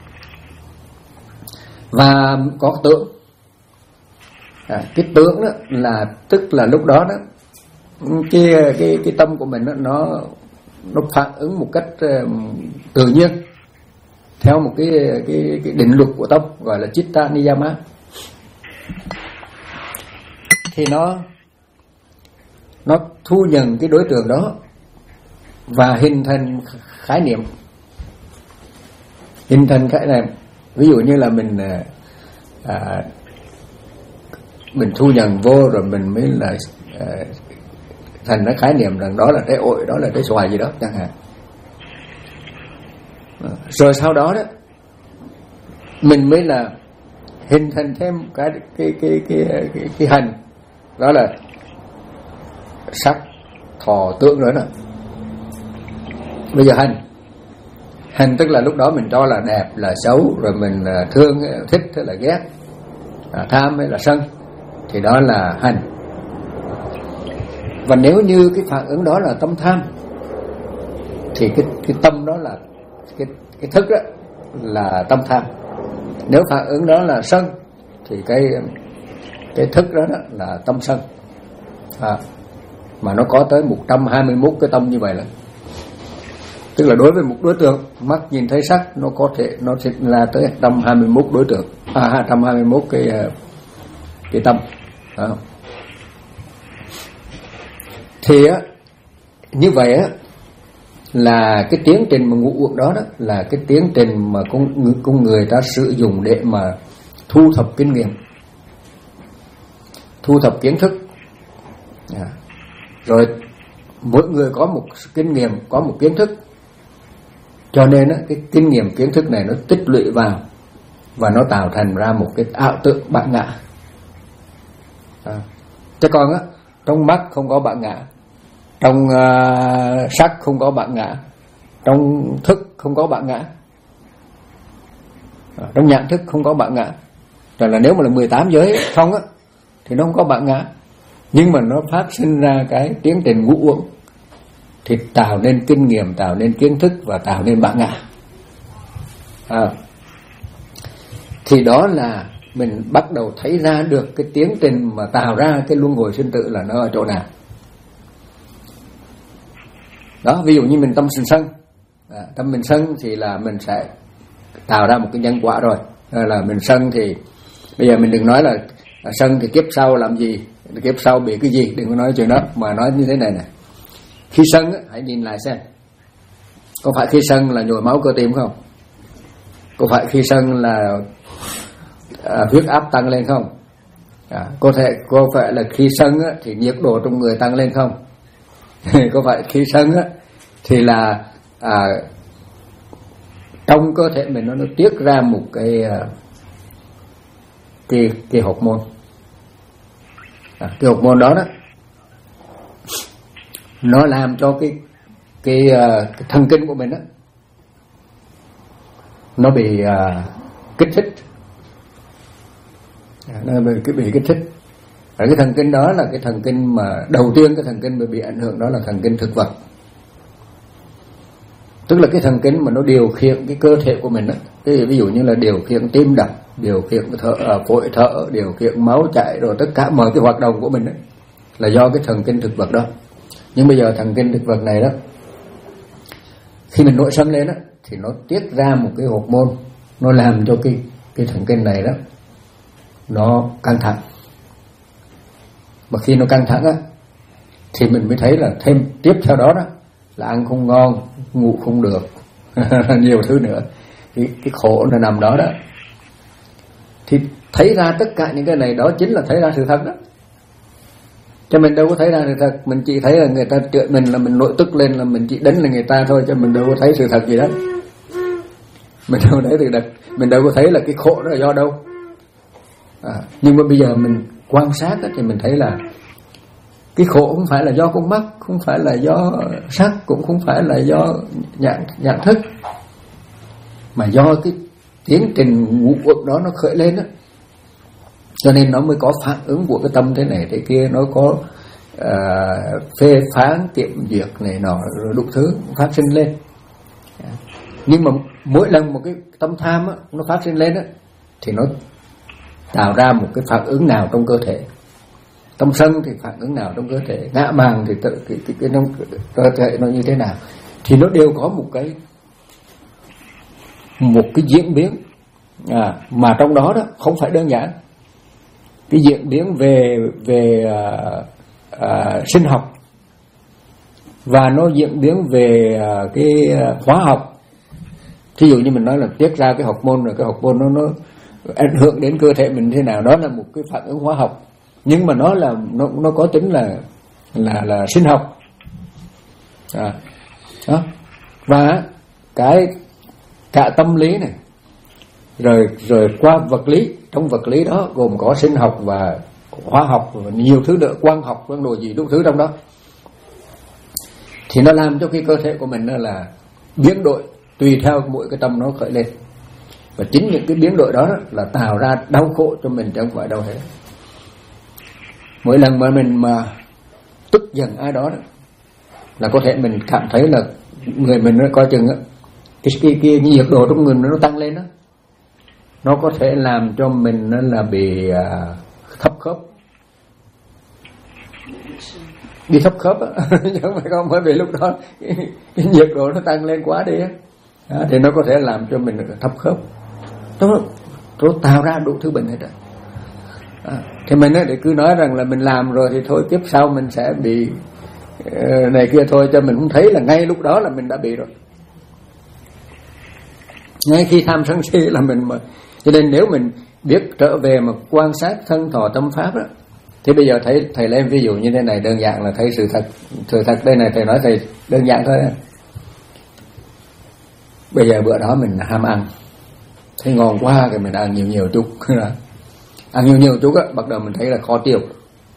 và có tưởng. À, cái tưởng đó là tức là lúc đó đó cái cái cái tâm của mình đó, nó nó phản ứng một cách uh, tự nhiên theo một cái cái cái định luật của tâm, gọi là chitta niyama. Thì nó nó thu nhận cái đối tượng đó và hình thành khái niệm, hình thành khái niệm. Ví dụ như là mình à, mình thu nhận vô rồi mình mới là à, thành cái khái niệm rằng đó là trái ổi, đó là trái xoài gì đó chẳng hạn. Rồi sau đó đó mình mới là hình thành thêm cái cái cái cái cái, cái hành, đó là sắc thọ tưởng nữa nè. Bây giờ hành hành tức là lúc đó mình cho là đẹp, là xấu, rồi mình là thương, thích hay là ghét, à, tham hay là sân, thì đó là hành. Và nếu như cái phản ứng đó là tâm tham, thì cái cái tâm đó là cái cái thức đó là tâm tham. Nếu phản ứng đó là sân, thì cái cái thức đó, đó là tâm sân. À, mà nó có tới một trăm hai mươi mốt cái tâm như vậy là, tức là đối với một đối tượng mắt nhìn thấy sắc, nó có thể nó sẽ là tới một trăm hai mươi mốt đối tượng, à hai trăm hai mươi mốt cái cái tâm. À. Thì á, như vậy á, là cái tiến trình mà ngũ uẩn đó đó là cái tiến trình mà con con người ta sử dụng để mà thu thập kinh nghiệm, thu thập kiến thức. À. Rồi mỗi người có một kinh nghiệm, có một kiến thức, cho nên á, cái kinh nghiệm kiến thức này nó tích lũy vào và nó tạo thành ra một cái ảo tượng bản ngã. À. Chứ còn á, trong mắt không có bản ngã, trong uh, sắc không có bản ngã, trong thức không có bản ngã, à, trong nhãn thức không có bản ngã. Rồi là nếu mà là mười tám giới không á, thì nó không có bản ngã, nhưng mà nó phát sinh ra cái tiến trình ngũ uẩn thì tạo nên kinh nghiệm, tạo nên kiến thức và tạo nên bản ngã. À, thì đó là mình bắt đầu thấy ra được cái tiến trình mà tạo ra cái luân hồi sinh tử là nó ở chỗ nào. Đó, ví dụ như mình tâm sinh sân, à, tâm mình sân thì là mình sẽ tạo ra một cái nhân quả rồi. À, là mình sân thì bây giờ mình đừng nói là à, sân thì kiếp sau làm gì, kiếp sau bị cái gì, đừng có nói chuyện đó, mà nói như thế này này. Khi sân á, hãy nhìn lại xem, có phải khi sân là nhồi máu cơ tim không? Có phải khi sân là à, huyết áp tăng lên không? À, có thể có phải là khi sân á, thì nhiệt độ trong người tăng lên không? Có phải khi sân á, thì là à, trong cơ thể mình nó, nó tiết ra một cái cái cái hormone, à, cái hormone đó đó nó làm cho cái cái, uh, cái thần kinh của mình đó nó bị uh, kích thích, à, nó bị, cái bị kích thích. Và cái thần kinh đó là cái thần kinh mà đầu tiên, cái thần kinh mà bị ảnh hưởng đó là thần kinh thực vật, tức là cái thần kinh mà nó điều khiển cái cơ thể của mình đó. Cái ví dụ như là điều khiển tim đập, điều khiển thở, phổi thở, điều khiển máu chảy, rồi tất cả mọi cái hoạt động của mình đó, là do cái thần kinh thực vật đó. Nhưng bây giờ thần kinh thực vật này đó, khi mình nội sân lên đó, thì nó tiết ra một cái hormone, nó làm cho cái cái thần kinh này đó nó căng thẳng. Mà khi nó căng thẳng á, thì mình mới thấy là thêm tiếp theo đó đó là ăn không ngon, ngủ không được, nhiều thứ nữa. Cái, cái khổ nó nằm đó đó. Thì thấy ra tất cả những cái này đó chính là thấy ra sự thật đó. Cho mình đâu có thấy ra sự thật, mình chỉ thấy là người ta trượt mình, là mình nội tức lên là mình chỉ đánh là người ta thôi, cho mình đâu có thấy sự thật gì đó. Mình đâu thấy sự thật, mình đâu có thấy là cái khổ đó là do đâu. À, nhưng mà bây giờ mình quan sát thì mình thấy là cái khổ không phải là do con mắt, không phải là do sắc, cũng không phải là do nhận, nhận thức, mà do cái tiến trình ngũ uẩn đó nó khởi lên đó. Cho nên nó mới có phản ứng của cái tâm thế này thế kia, nó có uh, phê phán, kiểm duyệt này nọ, rồi đủ thứ phát sinh lên. Nhưng mà mỗi lần một cái tâm tham á, nó phát sinh lên á, thì nó tạo ra một cái phản ứng nào trong cơ thể. Tâm sân thì phản ứng nào trong cơ thể, ngã màng thì tự, cái, cái, cái, cái cơ thể nó như thế nào, thì nó đều có một cái một cái diễn biến, à, mà trong đó đó không phải đơn giản. Cái diễn biến về về à, à, sinh học, và nó diễn biến về à, cái hóa học. Ví dụ như mình nói là tiết ra cái hormone, rồi cái hormone nó nó ảnh hưởng đến cơ thể mình thế nào, đó là một cái phản ứng hóa học. Nhưng mà nó là nó nó có tính là là là sinh học, à, đó. Và cái cả tâm lý này, rồi rồi qua vật lý, trong vật lý đó gồm có sinh học và hóa học và nhiều thứ nữa, quang học, quang đồ gì đủ thứ trong đó, thì nó làm cho cái cơ thể của mình là biến đổi tùy theo mỗi cái tâm nó khởi lên. Và chính những cái biến đổi đó, đó là tạo ra đau khổ cho mình, chứ không phải đâu hết. Mỗi lần mà mình mà tức giận ai đó, đó là có thể mình cảm thấy là người mình nó coi chừng đó, cái, cái, cái, cái nhiệt độ trong người nó tăng lên đó, nó có thể làm cho mình nó là bị uh, thấp khớp, bị thấp khớp á. Chứ không phải không, bởi vì lúc đó cái, cái nhiệt độ nó tăng lên quá đi á, đó, thì nó có thể làm cho mình thấp khớp. Nó, nó tạo ra đủ thứ bệnh hết rồi. À, thì mình để cứ nói rằng là mình làm rồi thì thôi kiếp sau mình sẽ bị uh, này kia thôi, cho mình không thấy là ngay lúc đó là mình đã bị rồi. Ngay khi tham sân si là mình mà. Cho nên nếu mình biết trở về mà quan sát thân thọ tâm pháp đó, thì bây giờ thầy thầy lên ví dụ như thế này, đơn giản là thấy sự thật. Sự thật đây này, thầy nói thầy đơn giản thôi. Bây giờ bữa đó mình ham ăn, thấy ngon quá thì mình ăn nhiều nhiều chút. Ăn nhiều nhiều chút á, bắt đầu mình thấy là khó tiêu,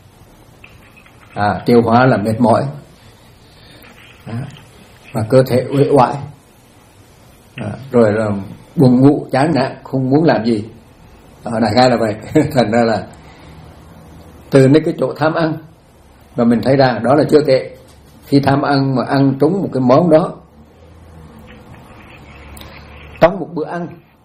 à, tiêu hóa là mệt mỏi, à, và cơ thể uể oải, à, rồi là buồn ngủ, chán nản, không muốn làm gì. À, đại khái là vậy. Thành ra là từ cái chỗ tham ăn mà mình thấy ra đó là chưa kệ, Khi tham ăn mà ăn trúng một cái món đó, trong một bữa ăn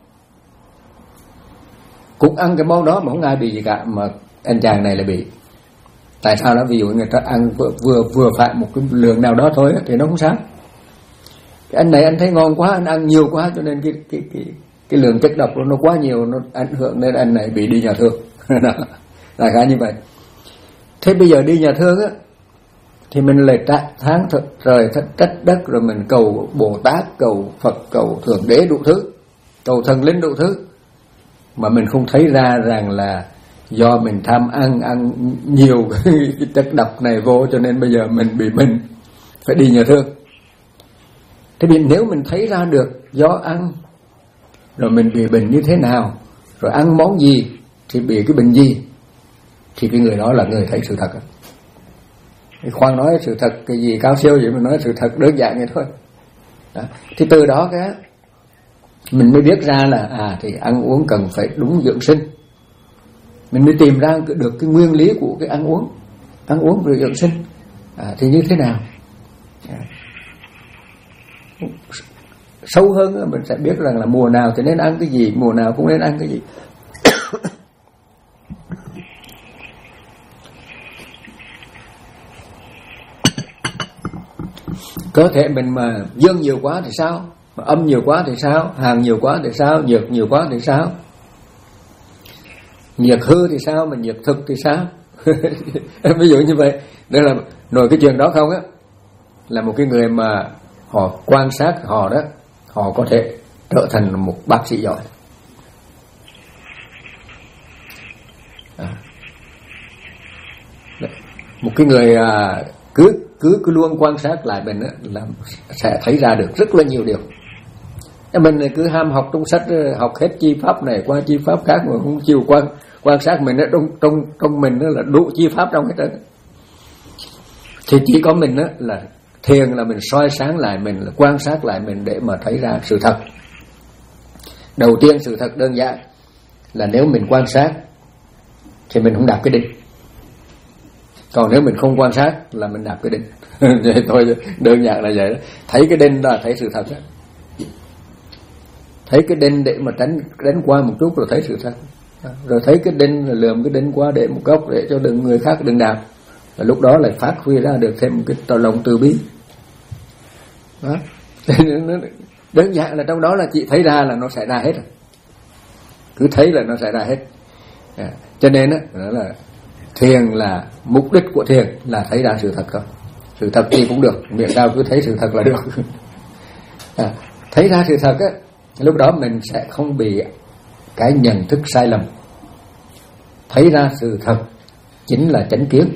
cũng ăn cái món đó mà không ai bị gì cả, mà anh chàng này lại bị. Tại sao đó? Ví dụ người ta ăn vừa vừa, vừa phải một cái lượng nào đó thôi thì nó không sao. Cái anh này anh thấy ngon quá, anh ăn nhiều quá cho nên cái cái cái cái lượng chất độc nó quá nhiều, nó ảnh hưởng đến anh này bị đi nhà thương. Là cái như vậy. Thế bây giờ đi nhà thương á thì mình lại tháng trời trách đất, rồi mình cầu Bồ Tát, cầu Phật, cầu Thượng Đế đủ thứ, cầu thần linh đủ thứ, mà mình không thấy ra rằng là do mình tham ăn ăn nhiều cái chất độc này vô cho nên bây giờ mình bị bệnh, phải đi nhà thương. Thế thì nếu mình thấy ra được do ăn rồi mình bị bệnh như thế nào, rồi ăn món gì thì bị cái bệnh gì, thì cái người đó là người thấy sự thật. Khoan nói sự thật cái gì cao siêu vậy, mình nói sự thật đơn giản vậy thôi. Đó. Thì từ đó cái mình mới biết ra là à thì ăn uống cần phải đúng dưỡng sinh. Mình mới tìm ra được cái nguyên lý của cái ăn uống, ăn uống rồi dưỡng sinh à, thì như thế nào. À. Sâu hơn mình sẽ biết rằng là mùa nào thì nên ăn cái gì, mùa nào cũng nên ăn cái gì. Cơ thể mình mà dương nhiều quá thì sao, mà âm nhiều quá thì sao, hàng nhiều quá thì sao, nhược nhiều quá thì sao, nhiệt hư thì sao, mà nhiệt thực thì sao. Ví dụ như vậy. Đây là nổi cái chuyện đó không á, là một cái người mà họ quan sát họ đó, họ có thể trở thành một bác sĩ giỏi. À. Một cái người à, cứ cứ cứ luôn quan sát lại mình á, là sẽ thấy ra được rất là nhiều điều. Mình cứ ham học trong sách, học hết chi pháp này qua chi pháp khác mà không chịu quan quan sát mình á, trong trong trong mình đó là đủ chi pháp trong hết trơn. Thì chỉ có mình á là thiền, là mình soi sáng lại mình, là quan sát lại mình để mà thấy ra sự thật. Đầu tiên sự thật đơn giản là nếu mình quan sát thì mình không đạt cái định. Còn nếu mình không quan sát là mình đạt cái định. Vậy thôi, đơn giản là vậy đó. Thấy cái định là thấy sự thật đó. Thấy cái định để mà tránh đánh qua một chút rồi thấy sự thật. Rồi thấy cái định là lượm cái định qua để một góc để cho đừng người khác đừng đạp. Và lúc đó lại phát huy ra được thêm cái tỏ lòng từ bi. Đó. Đơn giản là trong đó là chị thấy ra là nó xảy ra hết rồi. Cứ thấy là nó xảy ra hết. À, cho nên đó, đó là thiền là mục đích của thiền là thấy ra sự thật thôi. Sự thật gì cũng được, miễn sao cứ thấy sự thật là được. À, thấy ra sự thật á, lúc đó mình sẽ không bị cái nhận thức sai lầm. Thấy ra sự thật chính là chánh kiến,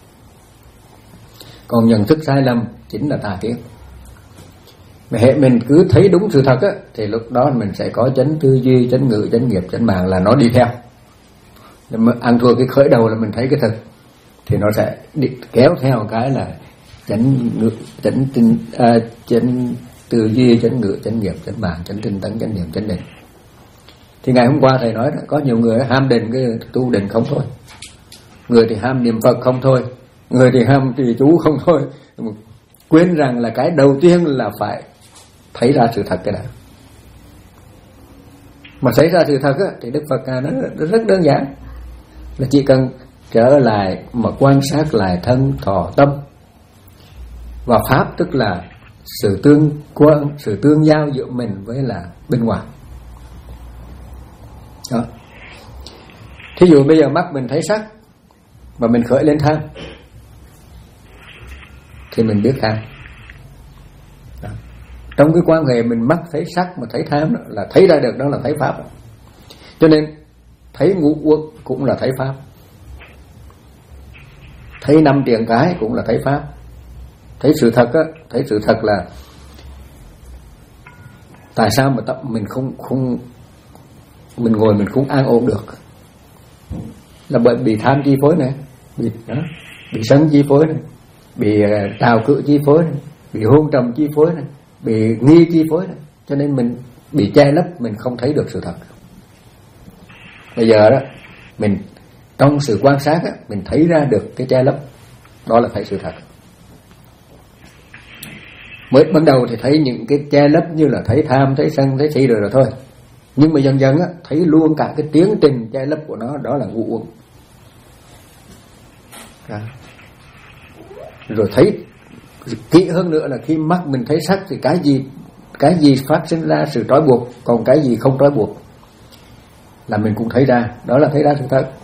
còn nhận thức sai lầm chính là tà kiến. Mà hệ mình cứ thấy đúng sự thật á, thì lúc đó mình sẽ có chánh tư duy, chánh ngữ, chánh nghiệp, chánh mạng là nó đi theo. Mà ăn thua cái khởi đầu là mình thấy cái thực, thì nó sẽ đi, kéo theo cái là chánh ngữ, chánh tinh, à, chánh tư duy, chánh ngữ, chánh nghiệp, chánh mạng, chánh tinh tấn, chánh niệm, chánh định. Thì ngày hôm qua thầy nói đó, có nhiều người ham định cái tu định không thôi, người thì ham niệm Phật không thôi, người thì ham trì chú không thôi, quên rằng là cái đầu tiên là phải thấy ra sự thật cái đã. Mà thấy ra sự thật á, thì Đức Phật nó rất đơn giản, là chỉ cần trở lại mà quan sát lại thân thọ tâm và pháp, tức là sự tương quan, sự tương giao giữa mình với là bên ngoài. Đó. Thí dụ bây giờ mắt mình thấy sắc và mình khởi lên tham thì mình biết tham. Đó. Trong cái quan hệ mình mắt thấy sắc mà thấy tham đó, là thấy ra được đó là thấy pháp. Cho nên thấy ngũ uất cũng là thấy pháp, thấy năm triền cái cũng là thấy pháp. Thấy sự thật á, thấy sự thật là tại sao mà tập mình không không mình ngồi mình không an ổn được, là bởi bị tham chi phối này, bị đó, bị sân chi phối này, bị trào cự chi phối này, bị hôn trầm chi phối này, bị nghi chi phối này, cho nên mình bị che lấp, mình không thấy được sự thật. Bây giờ đó mình trong sự quan sát á, mình thấy ra được cái che lấp, đó là thấy sự thật. Mới ban đầu thì thấy những cái che lấp như là thấy tham, thấy sân, thấy si rồi rồi thôi. Nhưng mà dần dần á, thấy luôn cả cái tiến trình che lấp của nó, đó là ngũ uẩn. À. Rồi thấy kỹ hơn nữa là khi mắt mình thấy sắc thì cái gì cái gì phát sinh ra sự trói buộc, còn cái gì không trói buộc là mình cũng thấy ra, đó là thấy ra sự thật.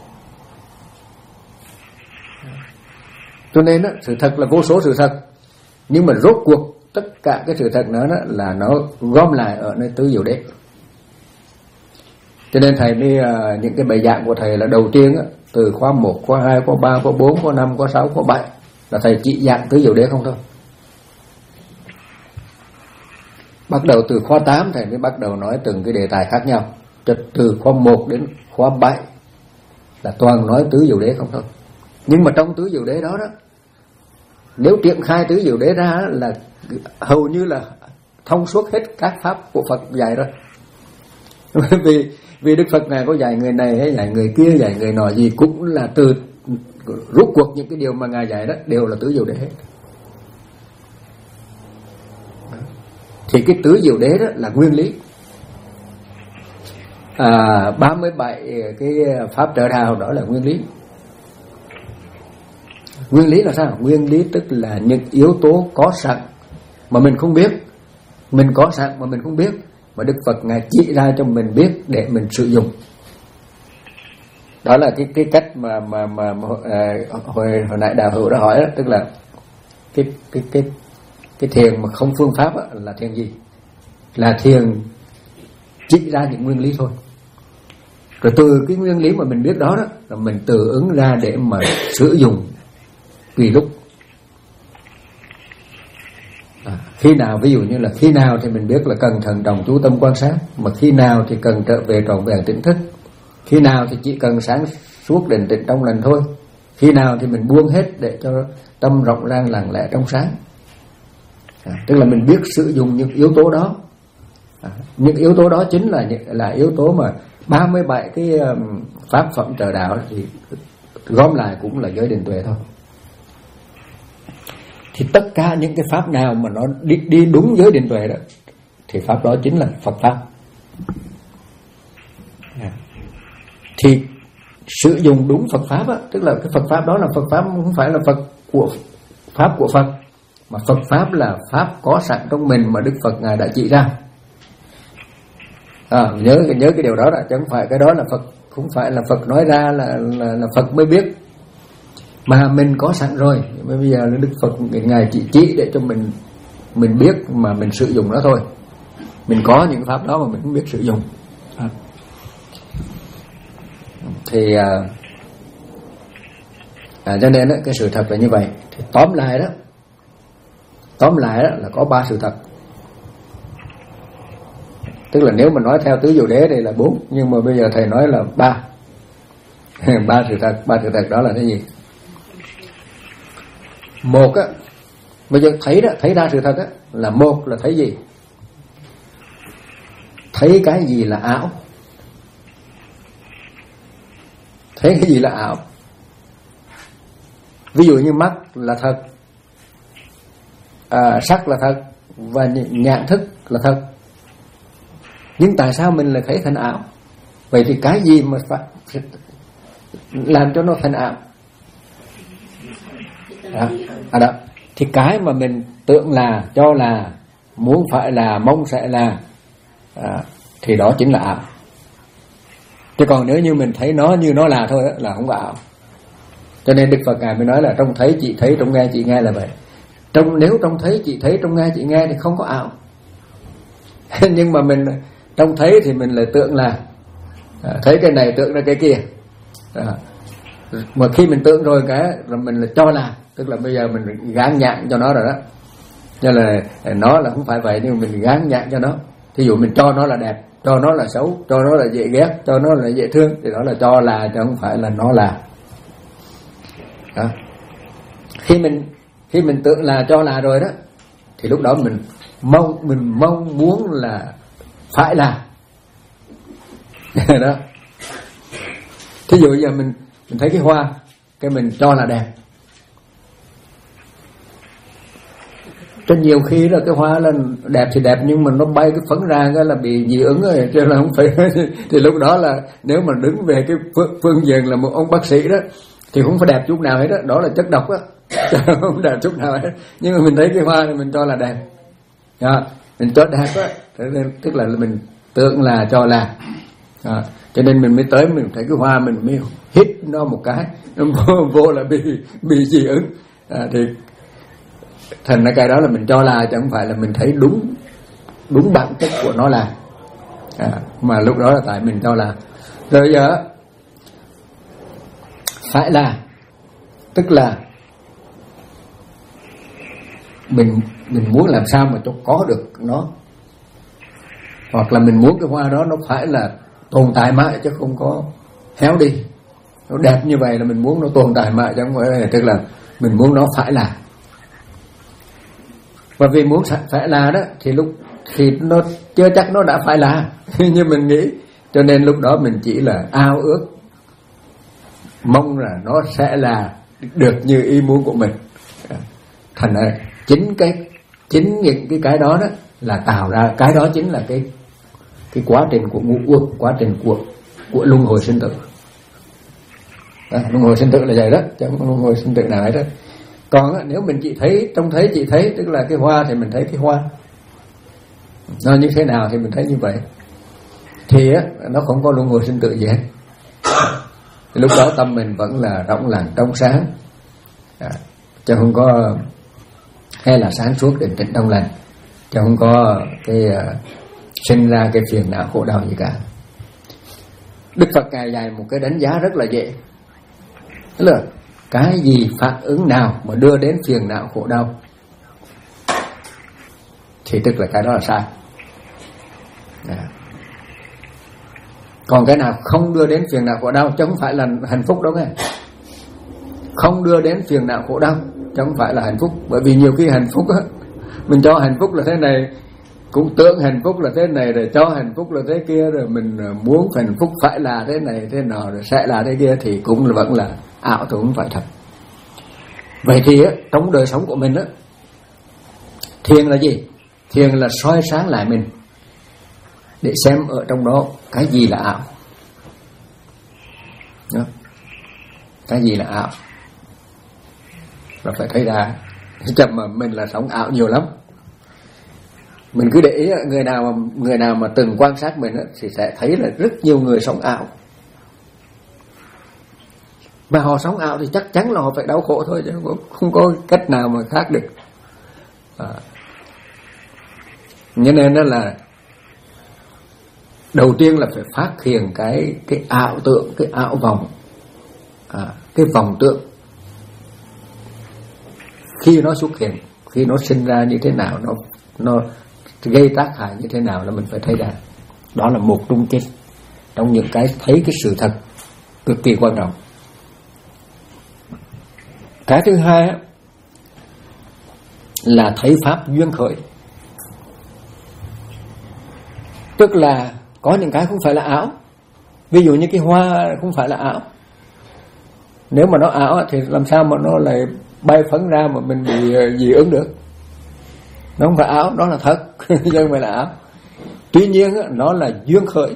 Cho nên á, sự thật là vô số sự thật, nhưng mà rốt cuộc tất cả cái sự thật đó, đó là nó gom lại ở nơi tứ diệu đế. Cho nên thầy mới uh, những cái bài giảng của thầy là đầu tiên á, từ khóa một, khóa hai, khóa ba, khóa bốn, khóa năm, khóa sáu, khóa bảy là thầy chỉ giảng tứ diệu đế không thôi. Bắt đầu từ khóa tám thầy mới bắt đầu nói từng cái đề tài khác nhau. Cho từ khóa một đến khóa bảy là toàn nói tứ diệu đế không thôi. Nhưng mà trong tứ diệu đế đó đó, nếu triển khai tứ diệu đế ra là hầu như là thông suốt hết các pháp của Phật dạy rồi. vì vì Đức Phật ngài có dạy người này hay dạy người kia, dạy người nọ gì cũng là từ rút cuộc những cái điều mà ngài dạy đó đều là tứ diệu đế hết. Thì cái tứ diệu đế đó là nguyên lý. À, ba mươi bảy cái pháp trợ đạo đó là nguyên lý. Nguyên lý là sao? Nguyên lý tức là những yếu tố có sẵn mà mình không biết, mình có sẵn mà mình không biết, mà Đức Phật ngài chỉ ra cho mình biết để mình sử dụng. Đó là cái cái cách mà mà mà, mà à, hồi hồi nãy đạo hữu đã hỏi đó, tức là cái cái cái cái thiền mà không phương pháp đó, là thiền gì? Là thiền chỉ ra những nguyên lý thôi. Rồi từ cái nguyên lý mà mình biết đó đó là mình tự ứng ra để mà sử dụng tùy lúc. À, khi nào ví dụ như là khi nào thì mình biết là cần thận trọng chú tâm quan sát, mà khi nào thì cần trở về trọn vẹn tỉnh thức, khi nào thì chỉ cần sáng suốt định tĩnh trong lành thôi, khi nào thì mình buông hết để cho tâm rộng rang lặng lẽ trong sáng. À, tức là mình biết sử dụng những yếu tố đó. À, những yếu tố đó chính là là yếu tố mà ba mươi bảy cái um, pháp phẩm trợ đạo thì gom lại cũng là giới định tuệ thôi. Thì tất cả những cái pháp nào mà nó đi, đi đúng giới định tuệ đó thì pháp đó chính là Phật pháp. À. Thì sử dụng đúng Phật pháp á, tức là cái Phật pháp đó là Phật pháp, không phải là Phật của pháp của Phật, mà Phật pháp là pháp có sẵn trong mình mà Đức Phật ngài đã chỉ ra. À, nhớ nhớ cái điều đó là chứ không phải cái đó là Phật, không phải là Phật nói ra là là, là Phật mới biết, mà mình có sẵn rồi. Bây giờ là Đức Phật ngài chỉ chỉ để cho mình mình biết mà mình sử dụng nó thôi. Mình có những pháp đó mà mình không biết sử dụng. À. Thì à, à, cho nên đó, cái sự thật là như vậy. Thì tóm lại đó, tóm lại đó là có ba sự thật. Tức là nếu mà nói theo tứ diệu đế đây là bốn, nhưng mà bây giờ thầy nói là ba. ba sự thật, ba sự thật đó là cái gì? Một á, bây giờ thấy đó, thấy ra sự thật á, là một là thấy gì? Thấy cái gì là ảo. Thấy cái gì là ảo. Ví dụ như mắt là thật, à, sắc là thật, và nhãn thức là thật. Nhưng tại sao mình lại thấy thành ảo? Vậy thì cái gì mà phải làm cho nó thành ảo? À, à đó. Thì cái mà mình tưởng là, cho là, muốn phải là, mong sẽ là, à, thì đó chính là ảo. Chứ còn nếu như mình thấy nó như nó là thôi đó, là không có ảo. Cho nên Đức Phật ngài mới nói là trong thấy chị thấy, trong nghe chị nghe là vậy. Trong nếu trong thấy chị thấy, trong nghe chị nghe thì không có ảo. Nhưng mà mình trong thấy thì mình lại tưởng là, à, thấy cái này tưởng ra cái kia. À, mà khi mình tưởng rồi cái là mình là cho là, tức là bây giờ mình gán nhãn cho nó rồi đó. Cho là nó là không phải vậy, nhưng mà mình gán nhãn cho nó. Thí dụ mình cho nó là đẹp, cho nó là xấu, cho nó là dễ ghét, cho nó là dễ thương, thì đó là cho là, chứ không phải là nó là. Đó. Khi mình khi mình tưởng là cho là rồi đó, thì lúc đó mình mong mình mong muốn là phải là. Đó. Thí dụ giờ mình mình thấy cái hoa, cái mình cho là đẹp, Rất nhiều khi là cái hoa là đẹp thì đẹp, nhưng mà nó bay cái phấn ra cái là bị dị ứng rồi, cho nên là không phải. Thì lúc đó là nếu mà đứng về cái phương diện là một ông bác sĩ đó thì không phải đẹp chút nào hết đó, đó là chất độc á, không đẹp chút nào hết. Nhưng mà mình thấy cái hoa thì mình cho là đẹp, à, mình cho đẹp á, tức là mình tưởng là cho là, à, cho nên mình mới tới mình thấy cái hoa mình mới hít nó một cái, nó vô, vô là bị bị dị ứng, à, thì thành ra cái đó là mình cho là, chứ không phải là mình thấy đúng đúng bản chất của nó là, à, mà lúc đó là tại mình cho là. Rồi giờ phải là, tức là mình mình muốn làm sao mà cho có được nó, hoặc là mình muốn cái hoa đó nó phải là tồn tại mãi chứ không có héo đi. Nó đẹp như vậy là mình muốn nó tồn tại mãi chứ không phải là, tức là mình muốn nó phải là. Và vì muốn phải là đó thì lúc thì nó chưa chắc nó đã phải là như mình nghĩ, cho nên lúc đó mình chỉ là ao ước mong là nó sẽ là được như ý muốn của mình. Thành ra chính cái chính những cái cái đó đó là tạo ra, cái đó chính là cái cái quá trình của ngũ uất, quá trình của của luân hồi sinh tử. À, luân hồi sinh tử là vậy đó, chứ không luân hồi sinh tử nào hết đó. Còn nếu mình chỉ thấy, trông thấy chỉ thấy, tức là cái hoa thì mình thấy cái hoa nó như thế nào thì mình thấy như vậy, thì á, nó không có luân hồi sinh tử gì hết. Thì lúc đó tâm mình vẫn là rộng lặng trong sáng, à, chứ không có, hay là sáng suốt định tĩnh trong lành, chứ không có cái uh, sinh ra cái phiền não khổ đau gì cả. Đức Phật ngài dạy một cái đánh giá rất là dễ, tức là cái gì phản ứng nào mà đưa đến phiền não khổ đau thì tức là cái đó là sai. À. Còn cái nào không đưa đến phiền não khổ đau chứ không phải là hạnh phúc đâu nghe. Không đưa đến phiền não khổ đau chứ không phải là hạnh phúc. Bởi vì nhiều khi hạnh phúc á, mình cho hạnh phúc là thế này, cũng tưởng hạnh phúc là thế này, rồi cho hạnh phúc là thế kia, rồi mình muốn hạnh phúc phải là thế này thế nào, rồi sẽ là thế kia, thì cũng là vẫn là ảo, thì không phải thật. Vậy thì á, trong đời sống của mình á, thiền là gì? Thiền là soi sáng lại mình để xem ở trong đó cái gì là ảo. Đó. Cái gì là ảo là phải thấy ra. Chậm mà mình là sống ảo nhiều lắm. Mình cứ để ý người nào mà người nào mà từng quan sát mình á, thì sẽ thấy là rất nhiều người sống ảo. Mà họ sống ảo thì chắc chắn là họ phải đau khổ thôi, chứ không có, không có cách nào mà khác được. À. Cho nên đó là đầu tiên là phải phát hiện cái cái ảo tượng, cái ảo vọng, à, cái vọng tượng khi nó xuất hiện, khi nó sinh ra như thế nào, nó nó gây tác hại như thế nào là mình phải thấy ra. Đó là một trong cái trong những cái thấy cái sự thật cực kỳ quan trọng. Cái thứ hai á, là thấy pháp duyên khởi. Tức là có những cái không phải là ảo. Ví dụ như cái hoa không phải là ảo. Nếu mà nó ảo thì làm sao mà nó lại bay phấn ra mà mình bị dị ứng được. Nó không phải ảo, nó là thật, chứ không phải là ảo. Tuy nhiên nó là duyên khởi,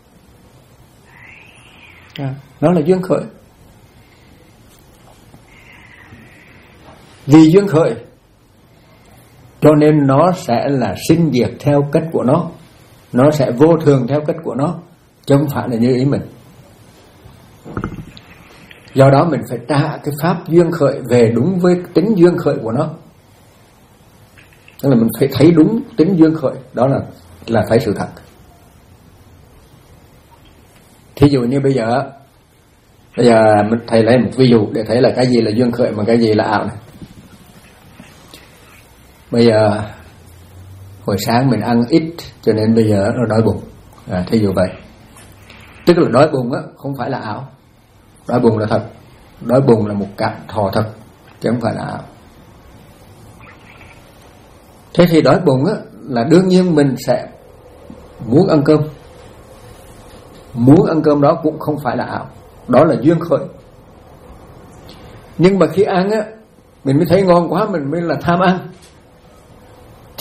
à, nó là duyên khởi. Vì duyên khởi cho nên nó sẽ là sinh diệt theo cách của nó, nó sẽ vô thường theo cách của nó, chứ không phải là như ý mình. Do đó mình phải trả cái pháp duyên khởi về đúng với tính duyên khởi của nó. Tức là mình phải thấy đúng tính duyên khởi, đó là là thấy sự thật. Thí dụ như bây giờ bây giờ mình thầy lấy một ví dụ để thấy là cái gì là duyên khởi mà cái gì là ảo này. Bây giờ hồi sáng mình ăn ít cho nên bây giờ nó đói bụng, à, thí dụ vậy. Tức là đói bụng á không phải là ảo, đói bụng là thật, đói bụng là một cảm thọ thật, chứ không phải là ảo. Thế thì đói bụng á là đương nhiên mình sẽ muốn ăn cơm. Muốn ăn cơm đó cũng không phải là ảo, đó là duyên khởi. Nhưng mà khi ăn á, mình mới thấy ngon quá, mình mới là tham ăn.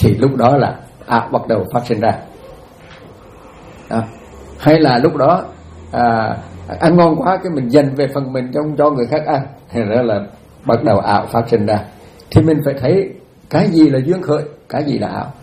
thì lúc đó là ảo bắt đầu phát sinh ra. Đó. Hay là lúc đó à, ăn ngon quá cái mình dành về phần mình trong cho người khác ăn, thì đó là bắt đầu ảo phát sinh ra. Thì mình phải thấy cái gì là duyên khởi, cái gì là ảo.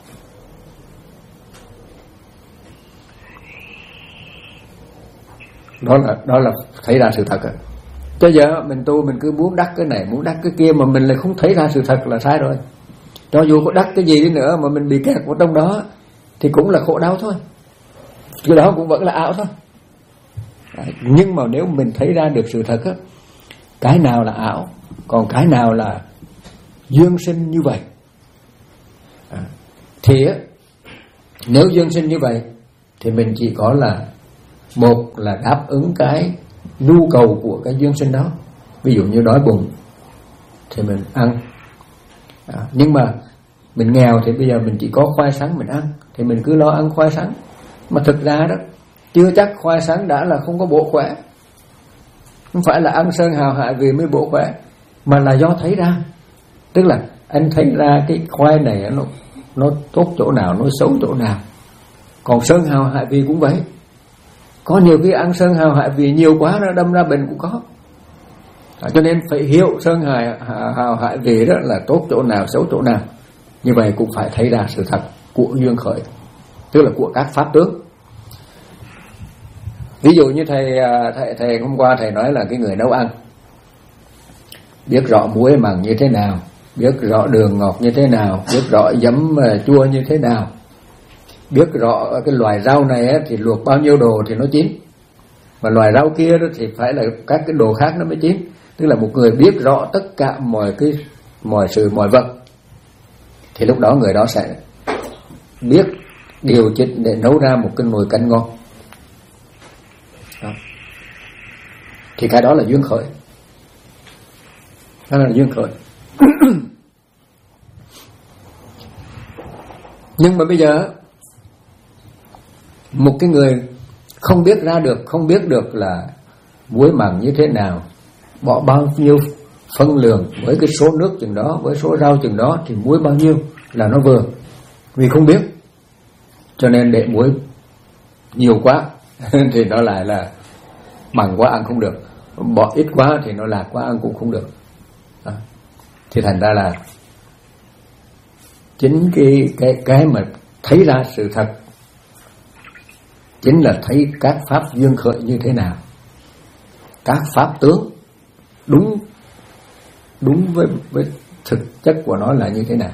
Đó là đó là thấy ra sự thật rồi. Bây giờ mình tu mình cứ muốn đắc cái này muốn đắc cái kia mà mình lại không thấy ra sự thật là sai rồi. Cho dù có đắc cái gì đi nữa mà mình bị kẹt vào trong đó thì cũng là khổ đau thôi, cái đó cũng vẫn là ảo thôi. Đấy. Nhưng mà nếu mình thấy ra được sự thật á, cái nào là ảo, còn cái nào là duyên sinh như vậy à, thì á, nếu duyên sinh như vậy thì mình chỉ có là một là đáp ứng cái nhu cầu của cái duyên sinh đó. Ví dụ như đói bụng thì mình ăn à, nhưng mà mình nghèo thì bây giờ mình chỉ có khoai sắn mình ăn, thì mình cứ lo ăn khoai sắn. Mà thực ra đó chưa chắc khoai sắn đã là không có bổ khỏe. Không phải là ăn sơn hào hại vì mới bổ khỏe, mà là do thấy ra. Tức là anh thấy ra cái khoai này nó, nó tốt chỗ nào, nó xấu chỗ nào. Còn sơn hào hại vì cũng vậy. Có nhiều khi ăn sơn hào hại vì nhiều quá nó đâm ra bệnh cũng có. À, cho nên phải hiểu sơn hào, hào hại vì đó là tốt chỗ nào, xấu chỗ nào. Như vậy cũng phải thấy ra sự thật của duyên khởi, tức là của các pháp tướng. Ví dụ như thầy, thầy, thầy hôm qua thầy nói là cái người nấu ăn biết rõ muối mặn như thế nào, biết rõ đường ngọt như thế nào, biết rõ giấm chua như thế nào, biết rõ cái loài rau này thì luộc bao nhiêu đồ thì nó chín, và loài rau kia thì phải là các cái đồ khác nó mới chín. Tức là một người biết rõ tất cả mọi cái mọi sự mọi vật, thì lúc đó người đó sẽ biết điều chỉnh để nấu ra một cái nồi canh ngon. Đó. Thì cái đó là duyên khởi. Đó là duyên khởi. Nhưng mà bây giờ một cái người không biết ra được, không biết được là muối mặn như thế nào, bỏ bao nhiêu phân lượng, với cái số nước chừng đó, với số rau chừng đó thì muối bao nhiêu là nó vừa. Vì không biết, cho nên để muối nhiều quá thì nó lại là mặn quá ăn không được, bỏ ít quá thì nó lạc quá ăn cũng không được. Đó. Thì thành ra là chính cái cái cái mà thấy ra sự thật chính là thấy các pháp duyên khởi như thế nào, các pháp tướng đúng đúng với với thực chất của nó là như thế nào.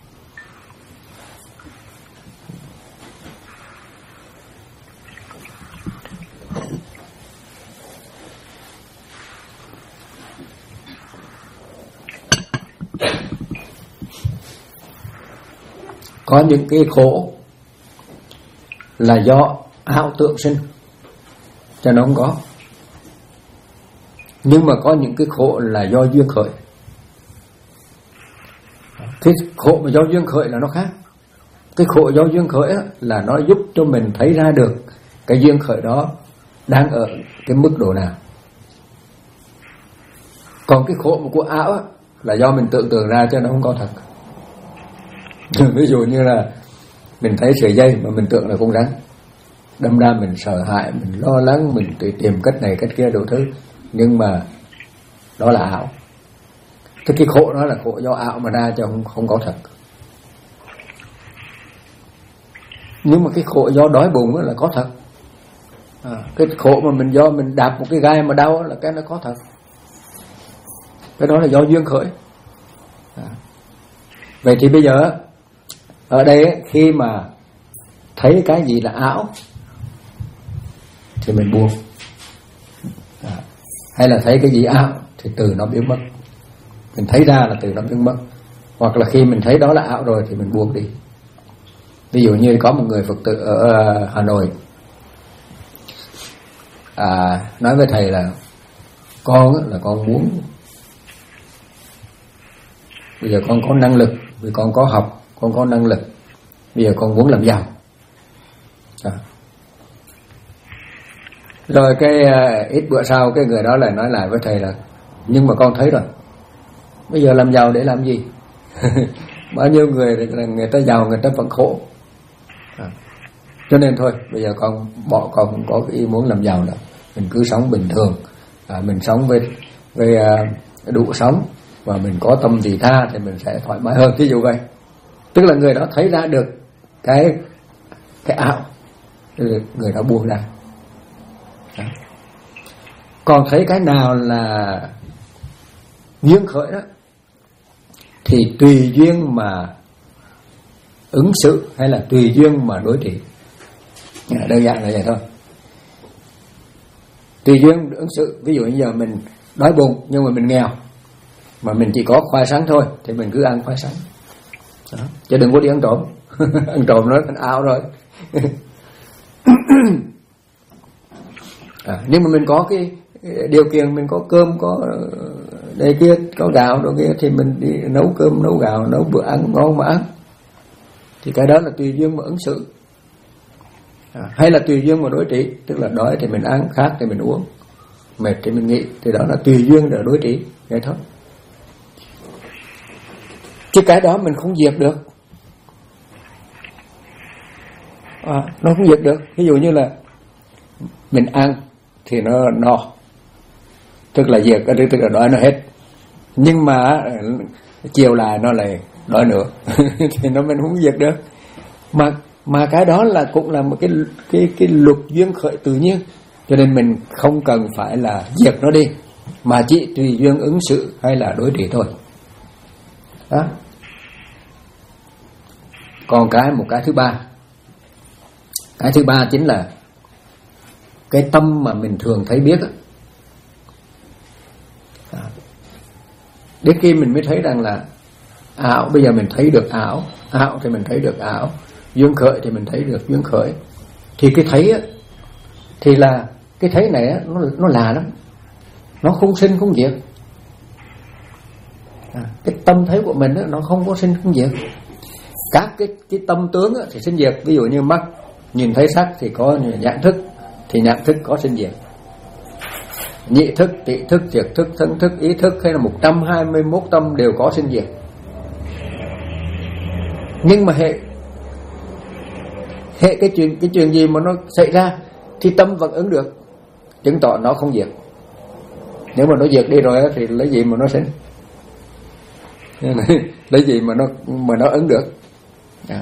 Có những cái khổ là do ảo tưởng sinh cho nó không có. Nhưng mà có những cái khổ là do duyên khởi. Cái khổ mà do duyên khởi là nó khác. Cái khổ do duyên khởi là nó giúp cho mình thấy ra được cái duyên khởi đó đang ở cái mức độ nào. Còn cái khổ mà của ảo là do mình tưởng tượng ra cho nó không có thật. Ví dụ như là mình thấy sợi dây mà mình tưởng là con rắn, đâm ra mình sợ hãi, mình lo lắng, mình tự tìm cách này cách kia đủ thứ, nhưng mà đó là ảo. Thế cái khổ đó là khổ do ảo mà ra, chứ không, không có thật. Nhưng mà cái khổ do đói bụng là có thật. À, cái khổ mà mình do mình đạp một cái gai mà đau là cái nó có thật. Cái đó là do duyên khởi. À. Vậy thì bây giờ ở đây khi mà thấy cái gì là ảo thì mình buông, à, hay là thấy cái gì ảo thì từ nó biến mất. Mình thấy ra là từ nó biến mất. Hoặc là khi mình thấy đó là ảo rồi thì mình buông đi. Ví dụ như có một người Phật tử ở Hà Nội à, nói với thầy là con là con muốn, bây giờ con có năng lực, vì con có học, con có năng lực, bây giờ con muốn làm giàu. À. Rồi cái uh, ít bữa sau cái người đó lại nói lại với thầy là nhưng mà con thấy rồi, bây giờ làm giàu để làm gì? bao nhiêu người người ta giàu người ta vẫn khổ. À, cho nên thôi bây giờ con bỏ, con không có ý muốn làm giàu nữa, mình cứ sống bình thường, à, mình sống với với uh, đủ sống và mình có tâm vị tha thì mình sẽ thoải mái hơn, ví dụ vậy. Tức là người đó thấy ra được cái cái ảo, người đó buông ra. Đó. Còn thấy cái nào là duyên khởi đó thì tùy duyên mà ứng xử hay là tùy duyên mà đối trị. Đơn giản là vậy thôi. Tùy duyên ứng xử, ví dụ như giờ mình đói bụng nhưng mà mình nghèo mà mình chỉ có khoai sắn thôi thì mình cứ ăn khoai sắn. Đó. Chứ đừng có đi ăn trộm. Ăn trộm nó thành ảo rồi. À, nhưng mà mình có cái điều kiện, mình có cơm, có đây kia, có gạo đồ kia thì mình đi nấu cơm, nấu gạo, nấu bữa ăn ngon mà ăn. Thì cái đó là tùy duyên mà ứng xử. À, hay là tùy duyên mà đối trị, tức là đói thì mình ăn, khát thì mình uống, mệt thì mình nghỉ, thì đó là tùy duyên để đối trị, vậy thôi. Chứ cái đó mình không diệt được. À, nó không diệt được. Ví dụ như là mình ăn thì nó no, tức là diệt, tức là đói nó hết. Nhưng mà chiều lại nó lại đói nữa thì nó mình không diệt được. Mà mà cái đó là cũng là một cái cái cái luật duyên khởi tự nhiên, cho nên mình không cần phải là diệt nó đi, mà chỉ tùy duyên ứng xử hay là đối trị thôi. Đó. Còn cái một cái thứ ba, cái thứ ba chính là cái tâm mà mình thường thấy biết á. Đến khi mình mới thấy rằng là ảo, bây giờ mình thấy được ảo, ảo thì mình thấy được ảo, duyên khởi thì mình thấy được duyên khởi. Thì cái thấy á, thì là cái thấy này á, nó nó là lắm, nó không sinh không diệt. À, cái tâm thấy của mình á, nó không có sinh không diệt. Các cái cái tâm tướng á, thì sinh diệt. Ví dụ như mắt nhìn thấy sắc thì có nhãn thức, thì nhãn thức có sinh diệt. Nhị thức, tị thức, thiệt thức, thân thức, ý thức hay là một trăm hai mươi mốt tâm đều có sinh diệt. Nhưng mà hệ hệ cái chuyện cái chuyện gì mà nó xảy ra thì tâm vẫn ứng được, chứng tỏ nó không diệt. Nếu mà nó diệt đi rồi thì lấy gì mà nó sinh? Lấy gì mà nó mà nó ứng được? À.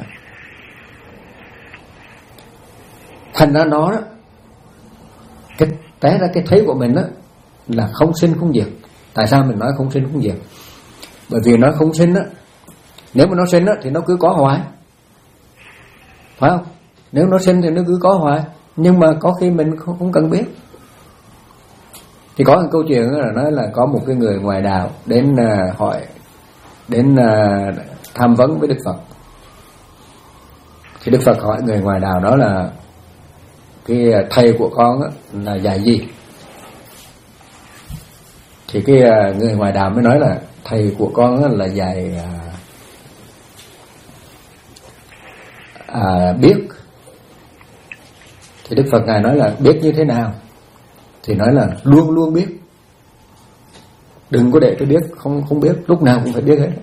Thành ra nó đó, cái té ra cái thấy của mình đó là không sinh không diệt. Tại sao mình nói không sinh không diệt? Bởi vì nó không sinh đó, nếu mà nó sinh đó thì nó cứ có hoài, phải không? Nếu nó sinh thì nó cứ có hoài, nhưng mà có khi mình không, không cần biết. Thì có một câu chuyện là nói là có một cái người ngoài đạo đến uh, hỏi, đến uh, tham vấn với Đức Phật. Thì Đức Phật hỏi người ngoài đạo đó là cái thầy của con á, là dạy gì? Thì cái uh, người ngoài đạo mới nói là thầy của con á, là dạy uh, à, biết. Thì Đức Phật ngài nói là biết như thế nào? Thì nói là luôn luôn biết, đừng có để tôi biết không không biết, lúc nào cũng phải biết hết.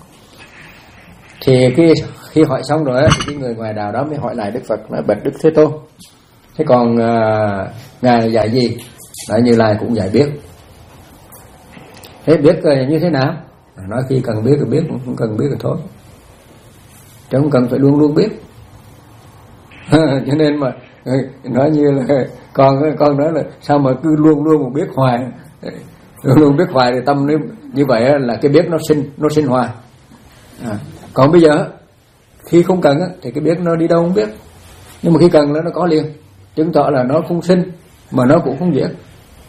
Thì cái khi hỏi xong rồi thì cái người ngoài đạo đó mới hỏi lại Đức Phật, nói bạch Đức Thế Tôn, thế còn uh, ngài dạy gì? Nói Như Lai cũng dạy biết. Thế biết như thế nào? Nói khi cần biết thì biết, không cần biết thì thôi, chứ không cần phải luôn luôn biết. Cho nên mà nói như là con con nói là sao mà cứ luôn luôn mà biết hoài, luôn luôn biết hoài thì tâm nếu như vậy là cái biết nó sinh nó sinh hoài. À, còn bây giờ khi không cần thì cái biết nó đi đâu không biết, nhưng mà khi cần nó nó có liền, chứng tỏ là nó không sinh mà nó cũng không diệt.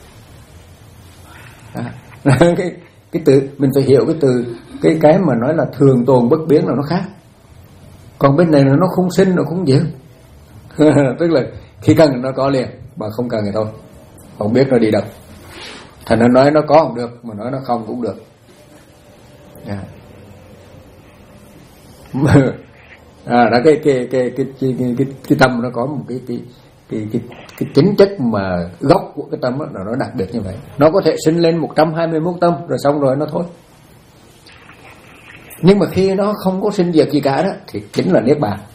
À, cái cái từ mình phải hiểu cái từ cái cái mà nói là thường tồn bất biến là nó khác, còn bên này là nó không sinh nó không diệt. Tức là khi cần nó có liền, mà không cần thì thôi, không biết nó đi đâu. Thành nó nói nó có không được, mà nói nó không cũng được. Yeah. À, đó cái cái cái cái cái cái, cái, cái tâm nó có một cái cái cái cái cái tính chất mà gốc của cái tâm đó, là nó đặc biệt như vậy. Nó có thể sinh lên một trăm hai mươi mốt tâm rồi xong rồi nó thôi. Nhưng mà khi nó không có sinh diệt gì cả đó thì chính là niết bàn.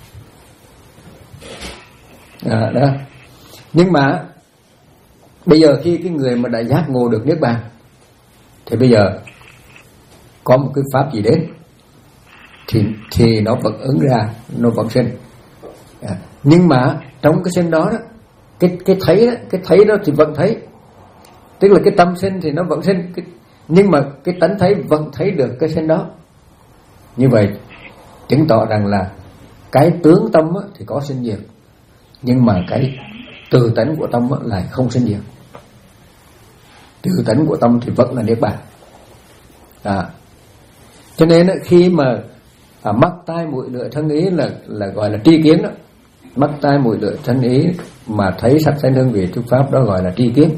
À, đó. Nhưng mà bây giờ khi cái người mà đã giác ngộ được niết bàn thì bây giờ có một cái pháp gì đến thì thì nó vẫn ứng ra, nó vẫn sinh. À, nhưng mà trong cái sinh đó đó, cái cái thấy đó, cái thấy đó thì vẫn thấy, tức là cái tâm sinh thì nó vẫn sinh, cái, nhưng mà cái tánh thấy vẫn thấy được cái sinh đó. Như vậy chứng tỏ rằng là cái tướng tâm á, thì có sinh diệt, nhưng mà cái từ tánh của tâm á, lại không sinh diệt. Từ tánh của tâm thì vẫn là niết bàn. À, cho nên á, khi mà à, mắt tai mũi lưỡi thân ý là là gọi là tri kiến đó. Mắt tai mũi lưỡi thân ý mà thấy sắc thanh hương vị thuyết pháp đó gọi là tri kiến.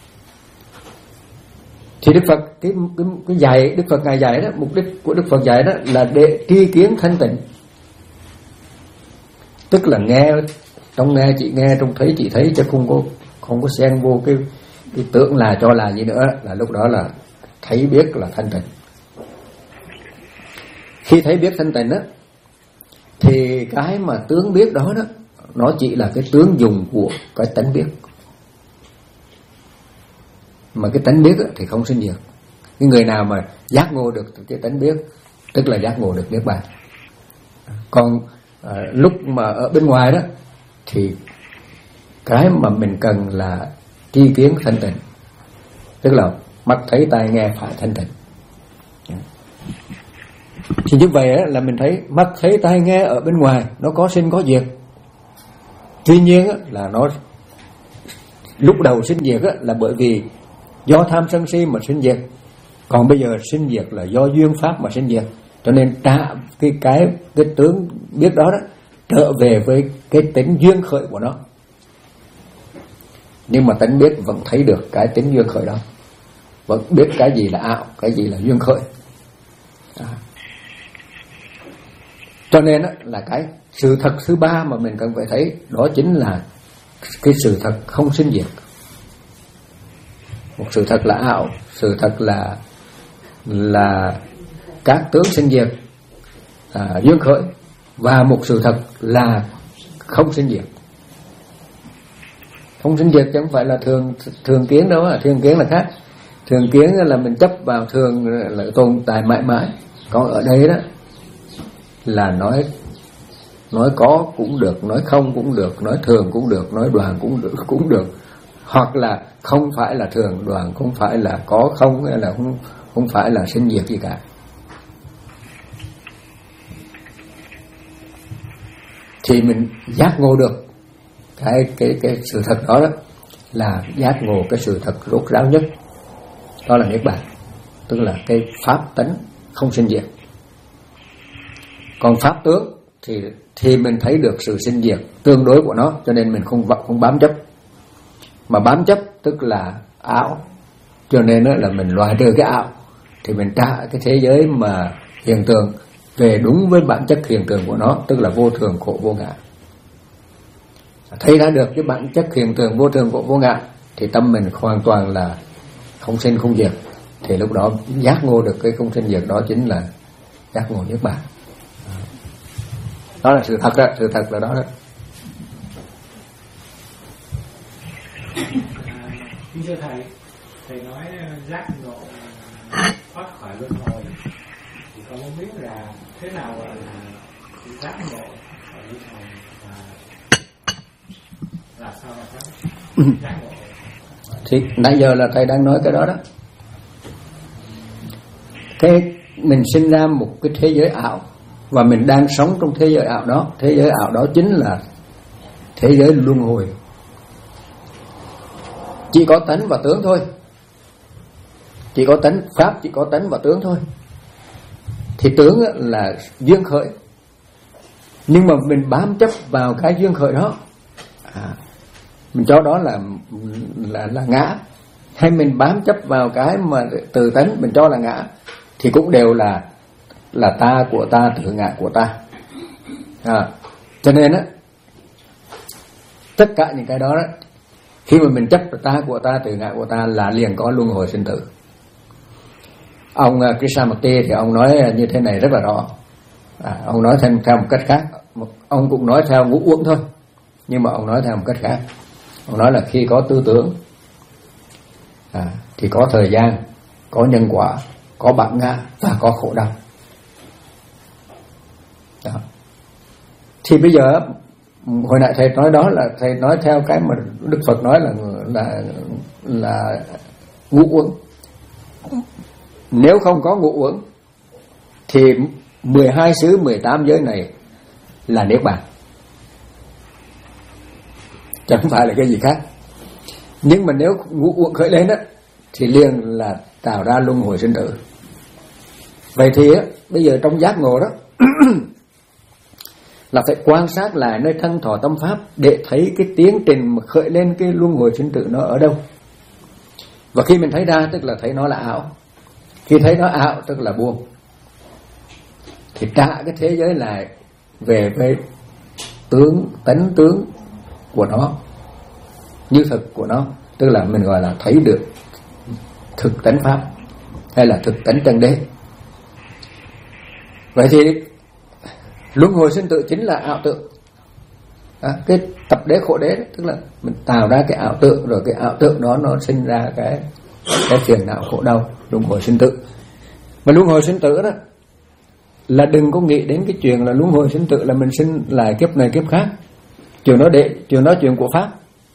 Thì Đức Phật cái cái cái dạy Đức Phật ngài dạy đó, mục đích của Đức Phật dạy đó là để tri kiến thanh tịnh, tức là nghe trong nghe chị nghe, trong thấy chị thấy, chứ không có không có xen vô cái cái tưởng là cho là gì nữa, là lúc đó là thấy biết là thanh tịnh. Khi thấy biết thanh tịnh đó thì cái mà tướng biết đó đó nó chỉ là cái tướng dùng của cái tánh biết, mà cái tánh biết thì không sinh diệt. Cái người nào mà giác ngộ được cái tánh biết tức là giác ngộ được niết bàn. Còn à, lúc mà ở bên ngoài đó thì cái mà mình cần là tri kiến thanh tịnh, tức là mắt thấy tai nghe phải thanh tịnh. Thì như vậy là mình thấy mắt thấy tai nghe ở bên ngoài nó có sinh có diệt. Tuy nhiên là nó lúc đầu sinh diệt là bởi vì do tham sân si mà sinh diệt, còn bây giờ sinh diệt là do duyên pháp mà sinh diệt. Cho nên trả cái cái cái tướng biết đó đó trở về với cái tính duyên khởi của nó. Nhưng mà tánh biết vẫn thấy được cái tính duyên khởi đó, vẫn biết cái gì là ảo, cái gì là duyên khởi. À. Cho nên đó, là cái sự thật thứ ba mà mình cần phải thấy đó chính là cái sự thật không sinh diệt. Một sự thật là ảo, sự thật là là các tướng sinh diệt, à, duyên khởi, và một sự thật là không sinh diệt. Không sinh diệt chứ không phải là thường thường kiến đâu, thường kiến là khác. Thường kiến là mình chấp vào thường là tồn tại mãi mãi. Còn ở đây đó là nói nói có cũng được, nói không cũng được, nói thường cũng được, nói đoàn cũng được, cũng được, hoặc là không phải là thường đoàn, không phải là có không, hay là không không phải là sinh diệt gì cả. Thì mình giác ngộ được cái cái cái sự thật đó, đó là giác ngộ cái sự thật rốt ráo nhất, đó là niết bàn, tức là cái pháp tánh không sinh diệt. Còn pháp tướng thì thì mình thấy được sự sinh diệt tương đối của nó, cho nên mình không không bám chấp. Mà bám chấp tức là ảo, cho nên là mình loại trừ cái ảo thì mình trả cái thế giới mà hiện tượng về đúng với bản chất hiện tượng của nó, tức là vô thường khổ vô ngã. Thấy đã được cái bản chất hiện tượng vô thường khổ vô ngã thì tâm mình hoàn toàn là không sinh không diệt. Thì lúc đó giác ngộ được cái không sinh diệt đó chính là giác ngộ niết bàn. Đó là sự thật đó, sự thật là đó đó. Kính thưa thầy, thầy nói giác ngộ thoát khỏi luân hồi, thì con muốn biết là thế nào gọi là giác ngộ khỏi luân hồi và là sao mà giác giác ngộ? Thì nãy giờ là thầy đang nói cái đó đó. Cái mình sinh ra một cái thế giới ảo và mình đang sống trong thế giới ảo đó. Thế giới ảo đó chính là thế giới luân hồi. Chỉ có tánh và tướng thôi. Chỉ có tánh pháp, chỉ có tánh và tướng thôi. Thì tướng là duyên khởi, nhưng mà mình bám chấp vào cái duyên khởi đó, à, mình cho đó là là là ngã, hay mình bám chấp vào cái mà từ tánh mình cho là ngã, thì cũng đều là là ta của ta, tự ngã của ta. À, cho nên á, tất cả những cái đó, đó khi mà mình chấp ta của ta, tự ngã của ta là liền có luân hồi sinh tử. Ông Krishnamurti thì ông nói như thế này rất là rõ. À, ông nói theo, theo một cách khác. Ông cũng nói theo ngũ uẩn thôi, nhưng mà ông nói theo một cách khác. Ông nói là khi có tư tưởng à, thì có thời gian, có nhân quả, có bản ngã và có khổ đau. Đó. Thì bây giờ hồi nãy thầy nói đó là thầy nói theo cái mà Đức Phật nói là là là ngũ uẩn. Nếu không có ngũ uẩn thì mười hai xứ mười tám giới này là niết bàn, chẳng phải là cái gì khác. Nhưng mà nếu ngũ uẩn khởi lên á thì liền là tạo ra luân hồi sinh tử. Vậy thì á, bây giờ trong giác ngộ đó là phải quan sát lại nơi thân thọ tâm pháp để thấy cái tiến trình mà khởi lên cái luân hồi sinh tử nó ở đâu. Và khi mình thấy ra tức là thấy nó là ảo. Khi thấy nó ảo tức là buông, thì trả cái thế giới lại về với tướng, tánh tướng của nó, như thực của nó. Tức là mình gọi là thấy được thực tánh pháp hay là thực tánh chân đế. Vậy thì luân hồi sinh tử chính là ảo tưởng. À, cái tập đế khổ đế đó, tức là mình tạo ra cái ảo tưởng, rồi cái ảo tưởng đó nó sinh ra cái cái phiền não khổ đau, luân hồi sinh tử. Mà luân hồi sinh tử đó là đừng có nghĩ đến cái chuyện là luân hồi sinh tử là mình sinh lại kiếp này kiếp khác. Chuyện đó để chuyện đó chuyện của pháp,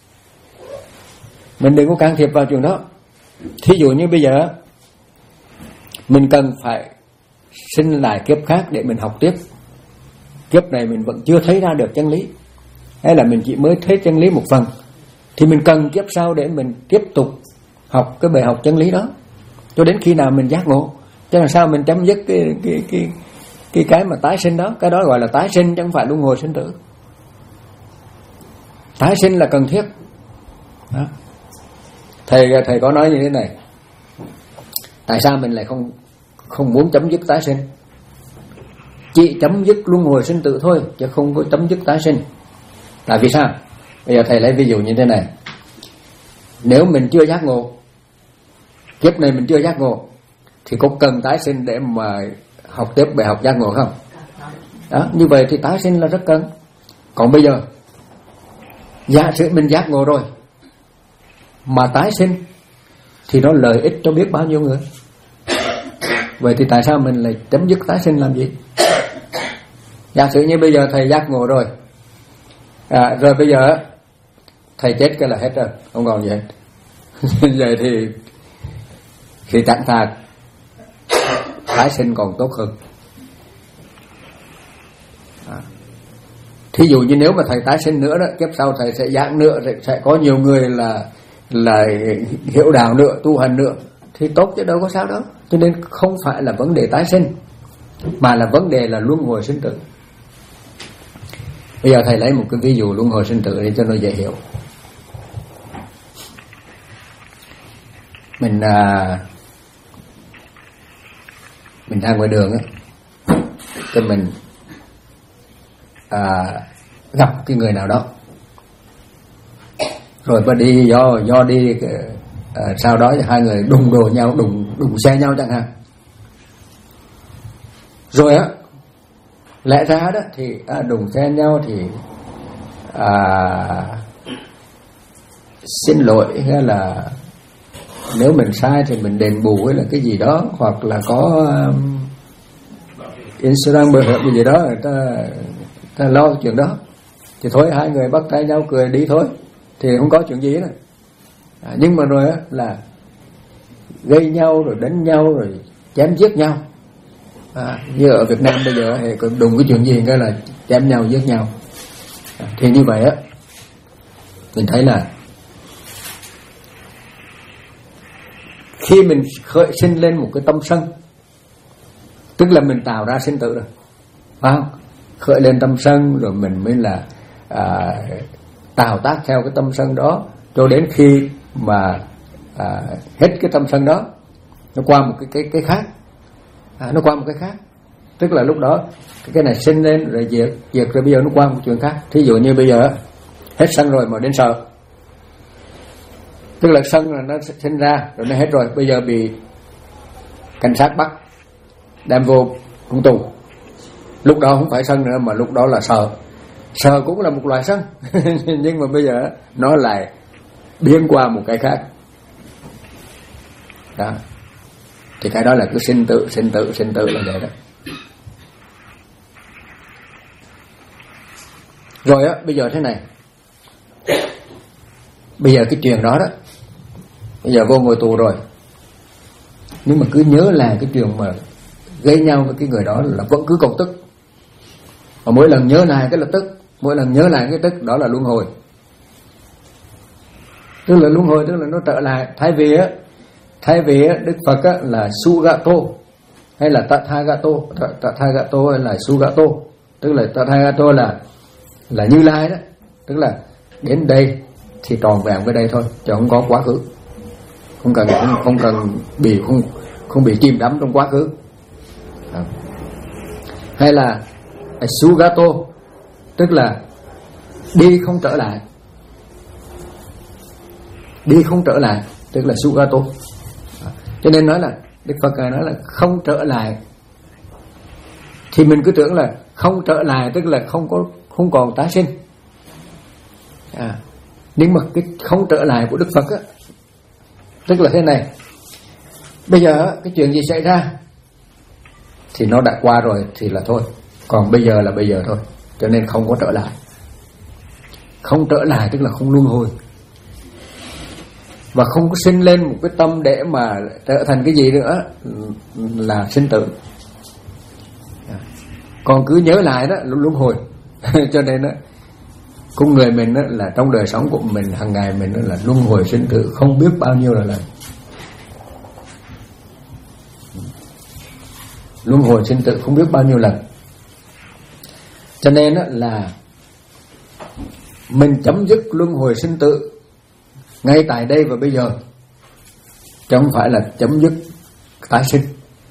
mình đừng có can thiệp vào chuyện đó. Thí dụ như bây giờ mình cần phải sinh lại kiếp khác để mình học tiếp. Kiếp này mình vẫn chưa thấy ra được chân lý, hay là mình chỉ mới thấy chân lý một phần, thì mình cần kiếp sau để mình tiếp tục học cái bài học chân lý đó cho đến khi nào mình giác ngộ. Chứ làm sao mình chấm dứt cái cái cái cái cái mà tái sinh đó. Cái đó gọi là tái sinh chứ không phải luân hồi sinh tử. Tái sinh là cần thiết đó. Thầy thầy có nói như thế này: tại sao mình lại không không muốn chấm dứt tái sinh, chỉ chấm dứt luân hồi sinh tử thôi chứ không có chấm dứt tái sinh? Tại vì sao? Bây giờ thầy lấy ví dụ như thế này: nếu mình chưa giác ngộ, kiếp này mình chưa giác ngộ, thì có cần tái sinh để mà học tiếp bài học giác ngộ không? Đó, như vậy thì tái sinh là rất cần. Còn bây giờ giả sử mình giác ngộ rồi mà tái sinh thì nó lợi ích cho biết bao nhiêu người. Vậy thì tại sao mình lại chấm dứt tái sinh làm gì? Giả sử như bây giờ thầy giác ngộ rồi, à, rồi bây giờ thầy chết cái là hết rồi, không còn gì hết. Vậy thì thì chẳng thà tái sinh còn tốt hơn. À. Thí dụ như nếu mà thầy tái sinh nữa đó, kiếp sau thầy sẽ giảng nữa, sẽ có nhiều người là là hiểu đạo nữa, tu hành nữa, thì tốt chứ đâu có sao đâu. Cho nên không phải là vấn đề tái sinh, mà là vấn đề là luân hồi sinh tử. Bây giờ thầy lấy một cái ví dụ luân hồi sinh tử để cho nó dễ hiểu. Mình à, mình ra ngoài đường á, cho mình à, gặp cái người nào đó, rồi mà đi do do đi à, sau đó hai người đụng đồ nhau, đụng đụng xe nhau chẳng hạn. Rồi á, lẽ ra đó thì à, đụng xe nhau thì à, xin lỗi, hay là nếu mình sai thì mình đền bù hay là cái gì đó, hoặc là có um, insurance bảo hiểm gì đó, người ta, người ta lo chuyện đó, thì thôi hai người bắt tay nhau cười đi thôi, thì không có chuyện gì nữa. À, nhưng mà rồi á là gây nhau rồi đánh nhau rồi chém giết nhau. À, như ở Việt Nam bây giờ thì đụng cái chuyện gì cái là chém nhau giết nhau. À, thì như vậy á, mình thấy là khi mình khởi sinh lên một cái tâm sân, tức là mình tạo ra sinh tử rồi, phải không? Khởi lên tâm sân rồi mình mới là à, tạo tác theo cái tâm sân đó, cho đến khi mà à, hết cái tâm sân đó, nó qua một cái cái cái khác, à, nó qua một cái khác, tức là lúc đó cái, cái này sinh lên rồi diệt, diệt rồi bây giờ nó qua một chuyện khác. Thí dụ như bây giờ hết sân rồi mà đến sợ, tức là sân là nó sinh ra rồi nó hết rồi, bây giờ bị cảnh sát bắt đem vô cung tù. Lúc đó không phải sân nữa mà lúc đó là sợ. Sợ cũng là một loại sân nhưng mà bây giờ nó lại biến qua một cái khác đó. Thì cái đó là cứ sinh tử sinh tử sinh tử là vậy đó. Rồi á, bây giờ thế này, bây giờ cái chuyện đó đó, bây giờ vô ngồi tù rồi, nhưng mà cứ nhớ là cái chuyện mà gây nhau với cái người đó là vẫn cứ còn tức, và mỗi lần nhớ lại cái là tức, mỗi lần nhớ lại cái tức, đó là luân hồi. Tức là luân hồi tức là nó trở lại. Thay vì á, thay vì á, Đức Phật á, là Sugato hay là Tathagato, Tathagato hay là Sugato, tức là Tathagato là là Như Lai đó, tức là đến đây thì tròn vẹn với đây thôi, chứ không có quá khứ, không cần không, không cần bị không không bị chìm đắm trong quá khứ. À. Hay là Sugato, tức là đi không trở lại, đi không trở lại, tức là Sugato. À. Cho nên nói là Đức Phật nói là không trở lại, thì mình cứ tưởng là không trở lại tức là không có không còn tái sinh. À, nhưng mà cái không trở lại của Đức Phật á, tức là thế này, bây giờ cái chuyện gì xảy ra thì nó đã qua rồi thì là thôi, còn bây giờ là bây giờ thôi, cho nên không có trở lại. Không trở lại tức là không luân hồi, và không có sinh lên một cái tâm để mà trở thành cái gì nữa là sinh tử. Còn cứ nhớ lại đó luân hồi. Cho nên đó, con người mình đó, là trong đời sống của mình hàng ngày mình đó, là luân hồi sinh tử không biết bao nhiêu là lần. Luân hồi sinh tử không biết bao nhiêu lần. Cho nên đó, là mình chấm dứt luân hồi sinh tử ngay tại đây và bây giờ, chứ không phải là chấm dứt tái sinh.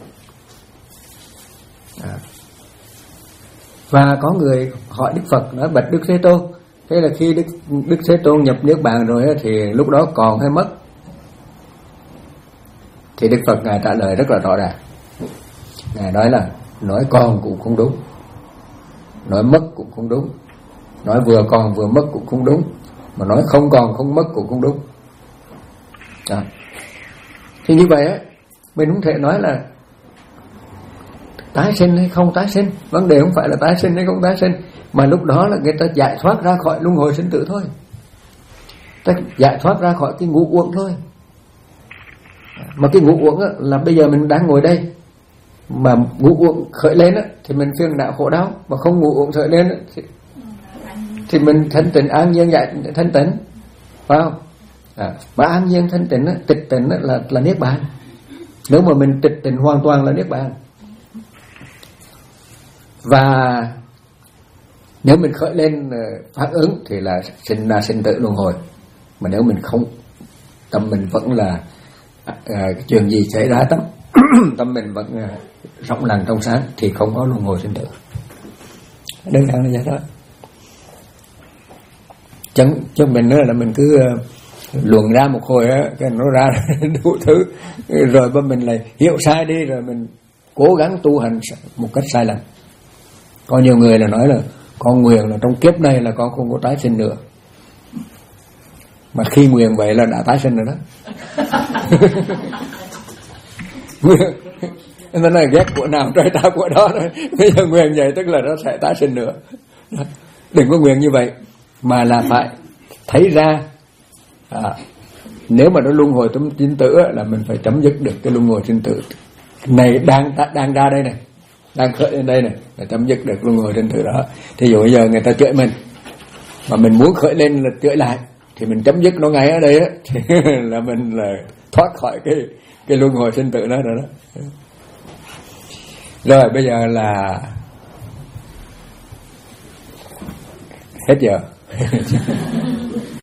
À. Và có người hỏi Đức Phật, nói bạch Đức Thế Tôn, thế là khi Đức, Đức Thế Tôn nhập Niết Bàn rồi thì lúc đó còn hay mất? Thì Đức Phật Ngài trả lời rất là rõ ràng. Ngài nói là nói còn cũng không đúng, nói mất cũng không đúng, nói vừa còn vừa mất cũng không đúng, mà nói không còn không mất cũng không đúng. À. Thì như vậy á, mình không thể nói là tái sinh hay không tái sinh. Vấn đề không phải là tái sinh hay không tái sinh, mà lúc đó là người ta giải thoát ra khỏi luân hồi sinh tử thôi, ta giải thoát ra khỏi cái ngũ uẩn thôi. Mà cái ngũ uẩn á, là bây giờ mình đang ngồi đây, mà ngũ uẩn khởi lên á, thì mình phiền não khổ đau, mà không ngũ uẩn khởi lên á, thì, thì mình thanh tịnh an nhiên giải thanh tịnh, phải không? À, mà an nhiên thanh tịnh á, tịch tịnh á, là là niết bàn. Nếu mà mình tịch tịnh hoàn toàn là niết bàn. Và nếu mình khởi lên phản ứng thì là sinh ra sinh tử luân hồi. Mà nếu mình không, tâm mình vẫn là à, chuyện gì xảy ra tâm tâm mình vẫn à, rộng lặng trong sáng thì không có luân hồi sinh tử. Đơn giản là vậy đó. Chẳng cho mình nữa là mình cứ uh, luận ra một hồi á, cái nó ra đủ thứ, rồi mà mình lại hiểu sai đi, rồi mình cố gắng tu hành một cách sai lầm. Có nhiều người là nói là con nguyện là trong kiếp này là con không có tái sinh nữa, mà khi nguyện vậy là đã tái sinh rồi đó. Nó nói ghét của nào trời ta của đó rồi. Bây giờ nguyện vậy tức là nó sẽ tái sinh nữa. Đừng có nguyện như vậy, mà là phải thấy ra à, nếu mà nó luân hồi trong sinh tử là mình phải chấm dứt được cái luân hồi sinh tử này đang đang ra đây này, đang khởi lên đây này, là chấm dứt được luân hồi sinh tử đó. Thí dụ bây giờ người ta chửi mình mà mình muốn khởi lên là chửi lại, thì mình chấm dứt nó ngay ở đây á, thì là mình là thoát khỏi cái cái luân hồi sinh tử đó rồi đó. Rồi bây giờ là hết giờ.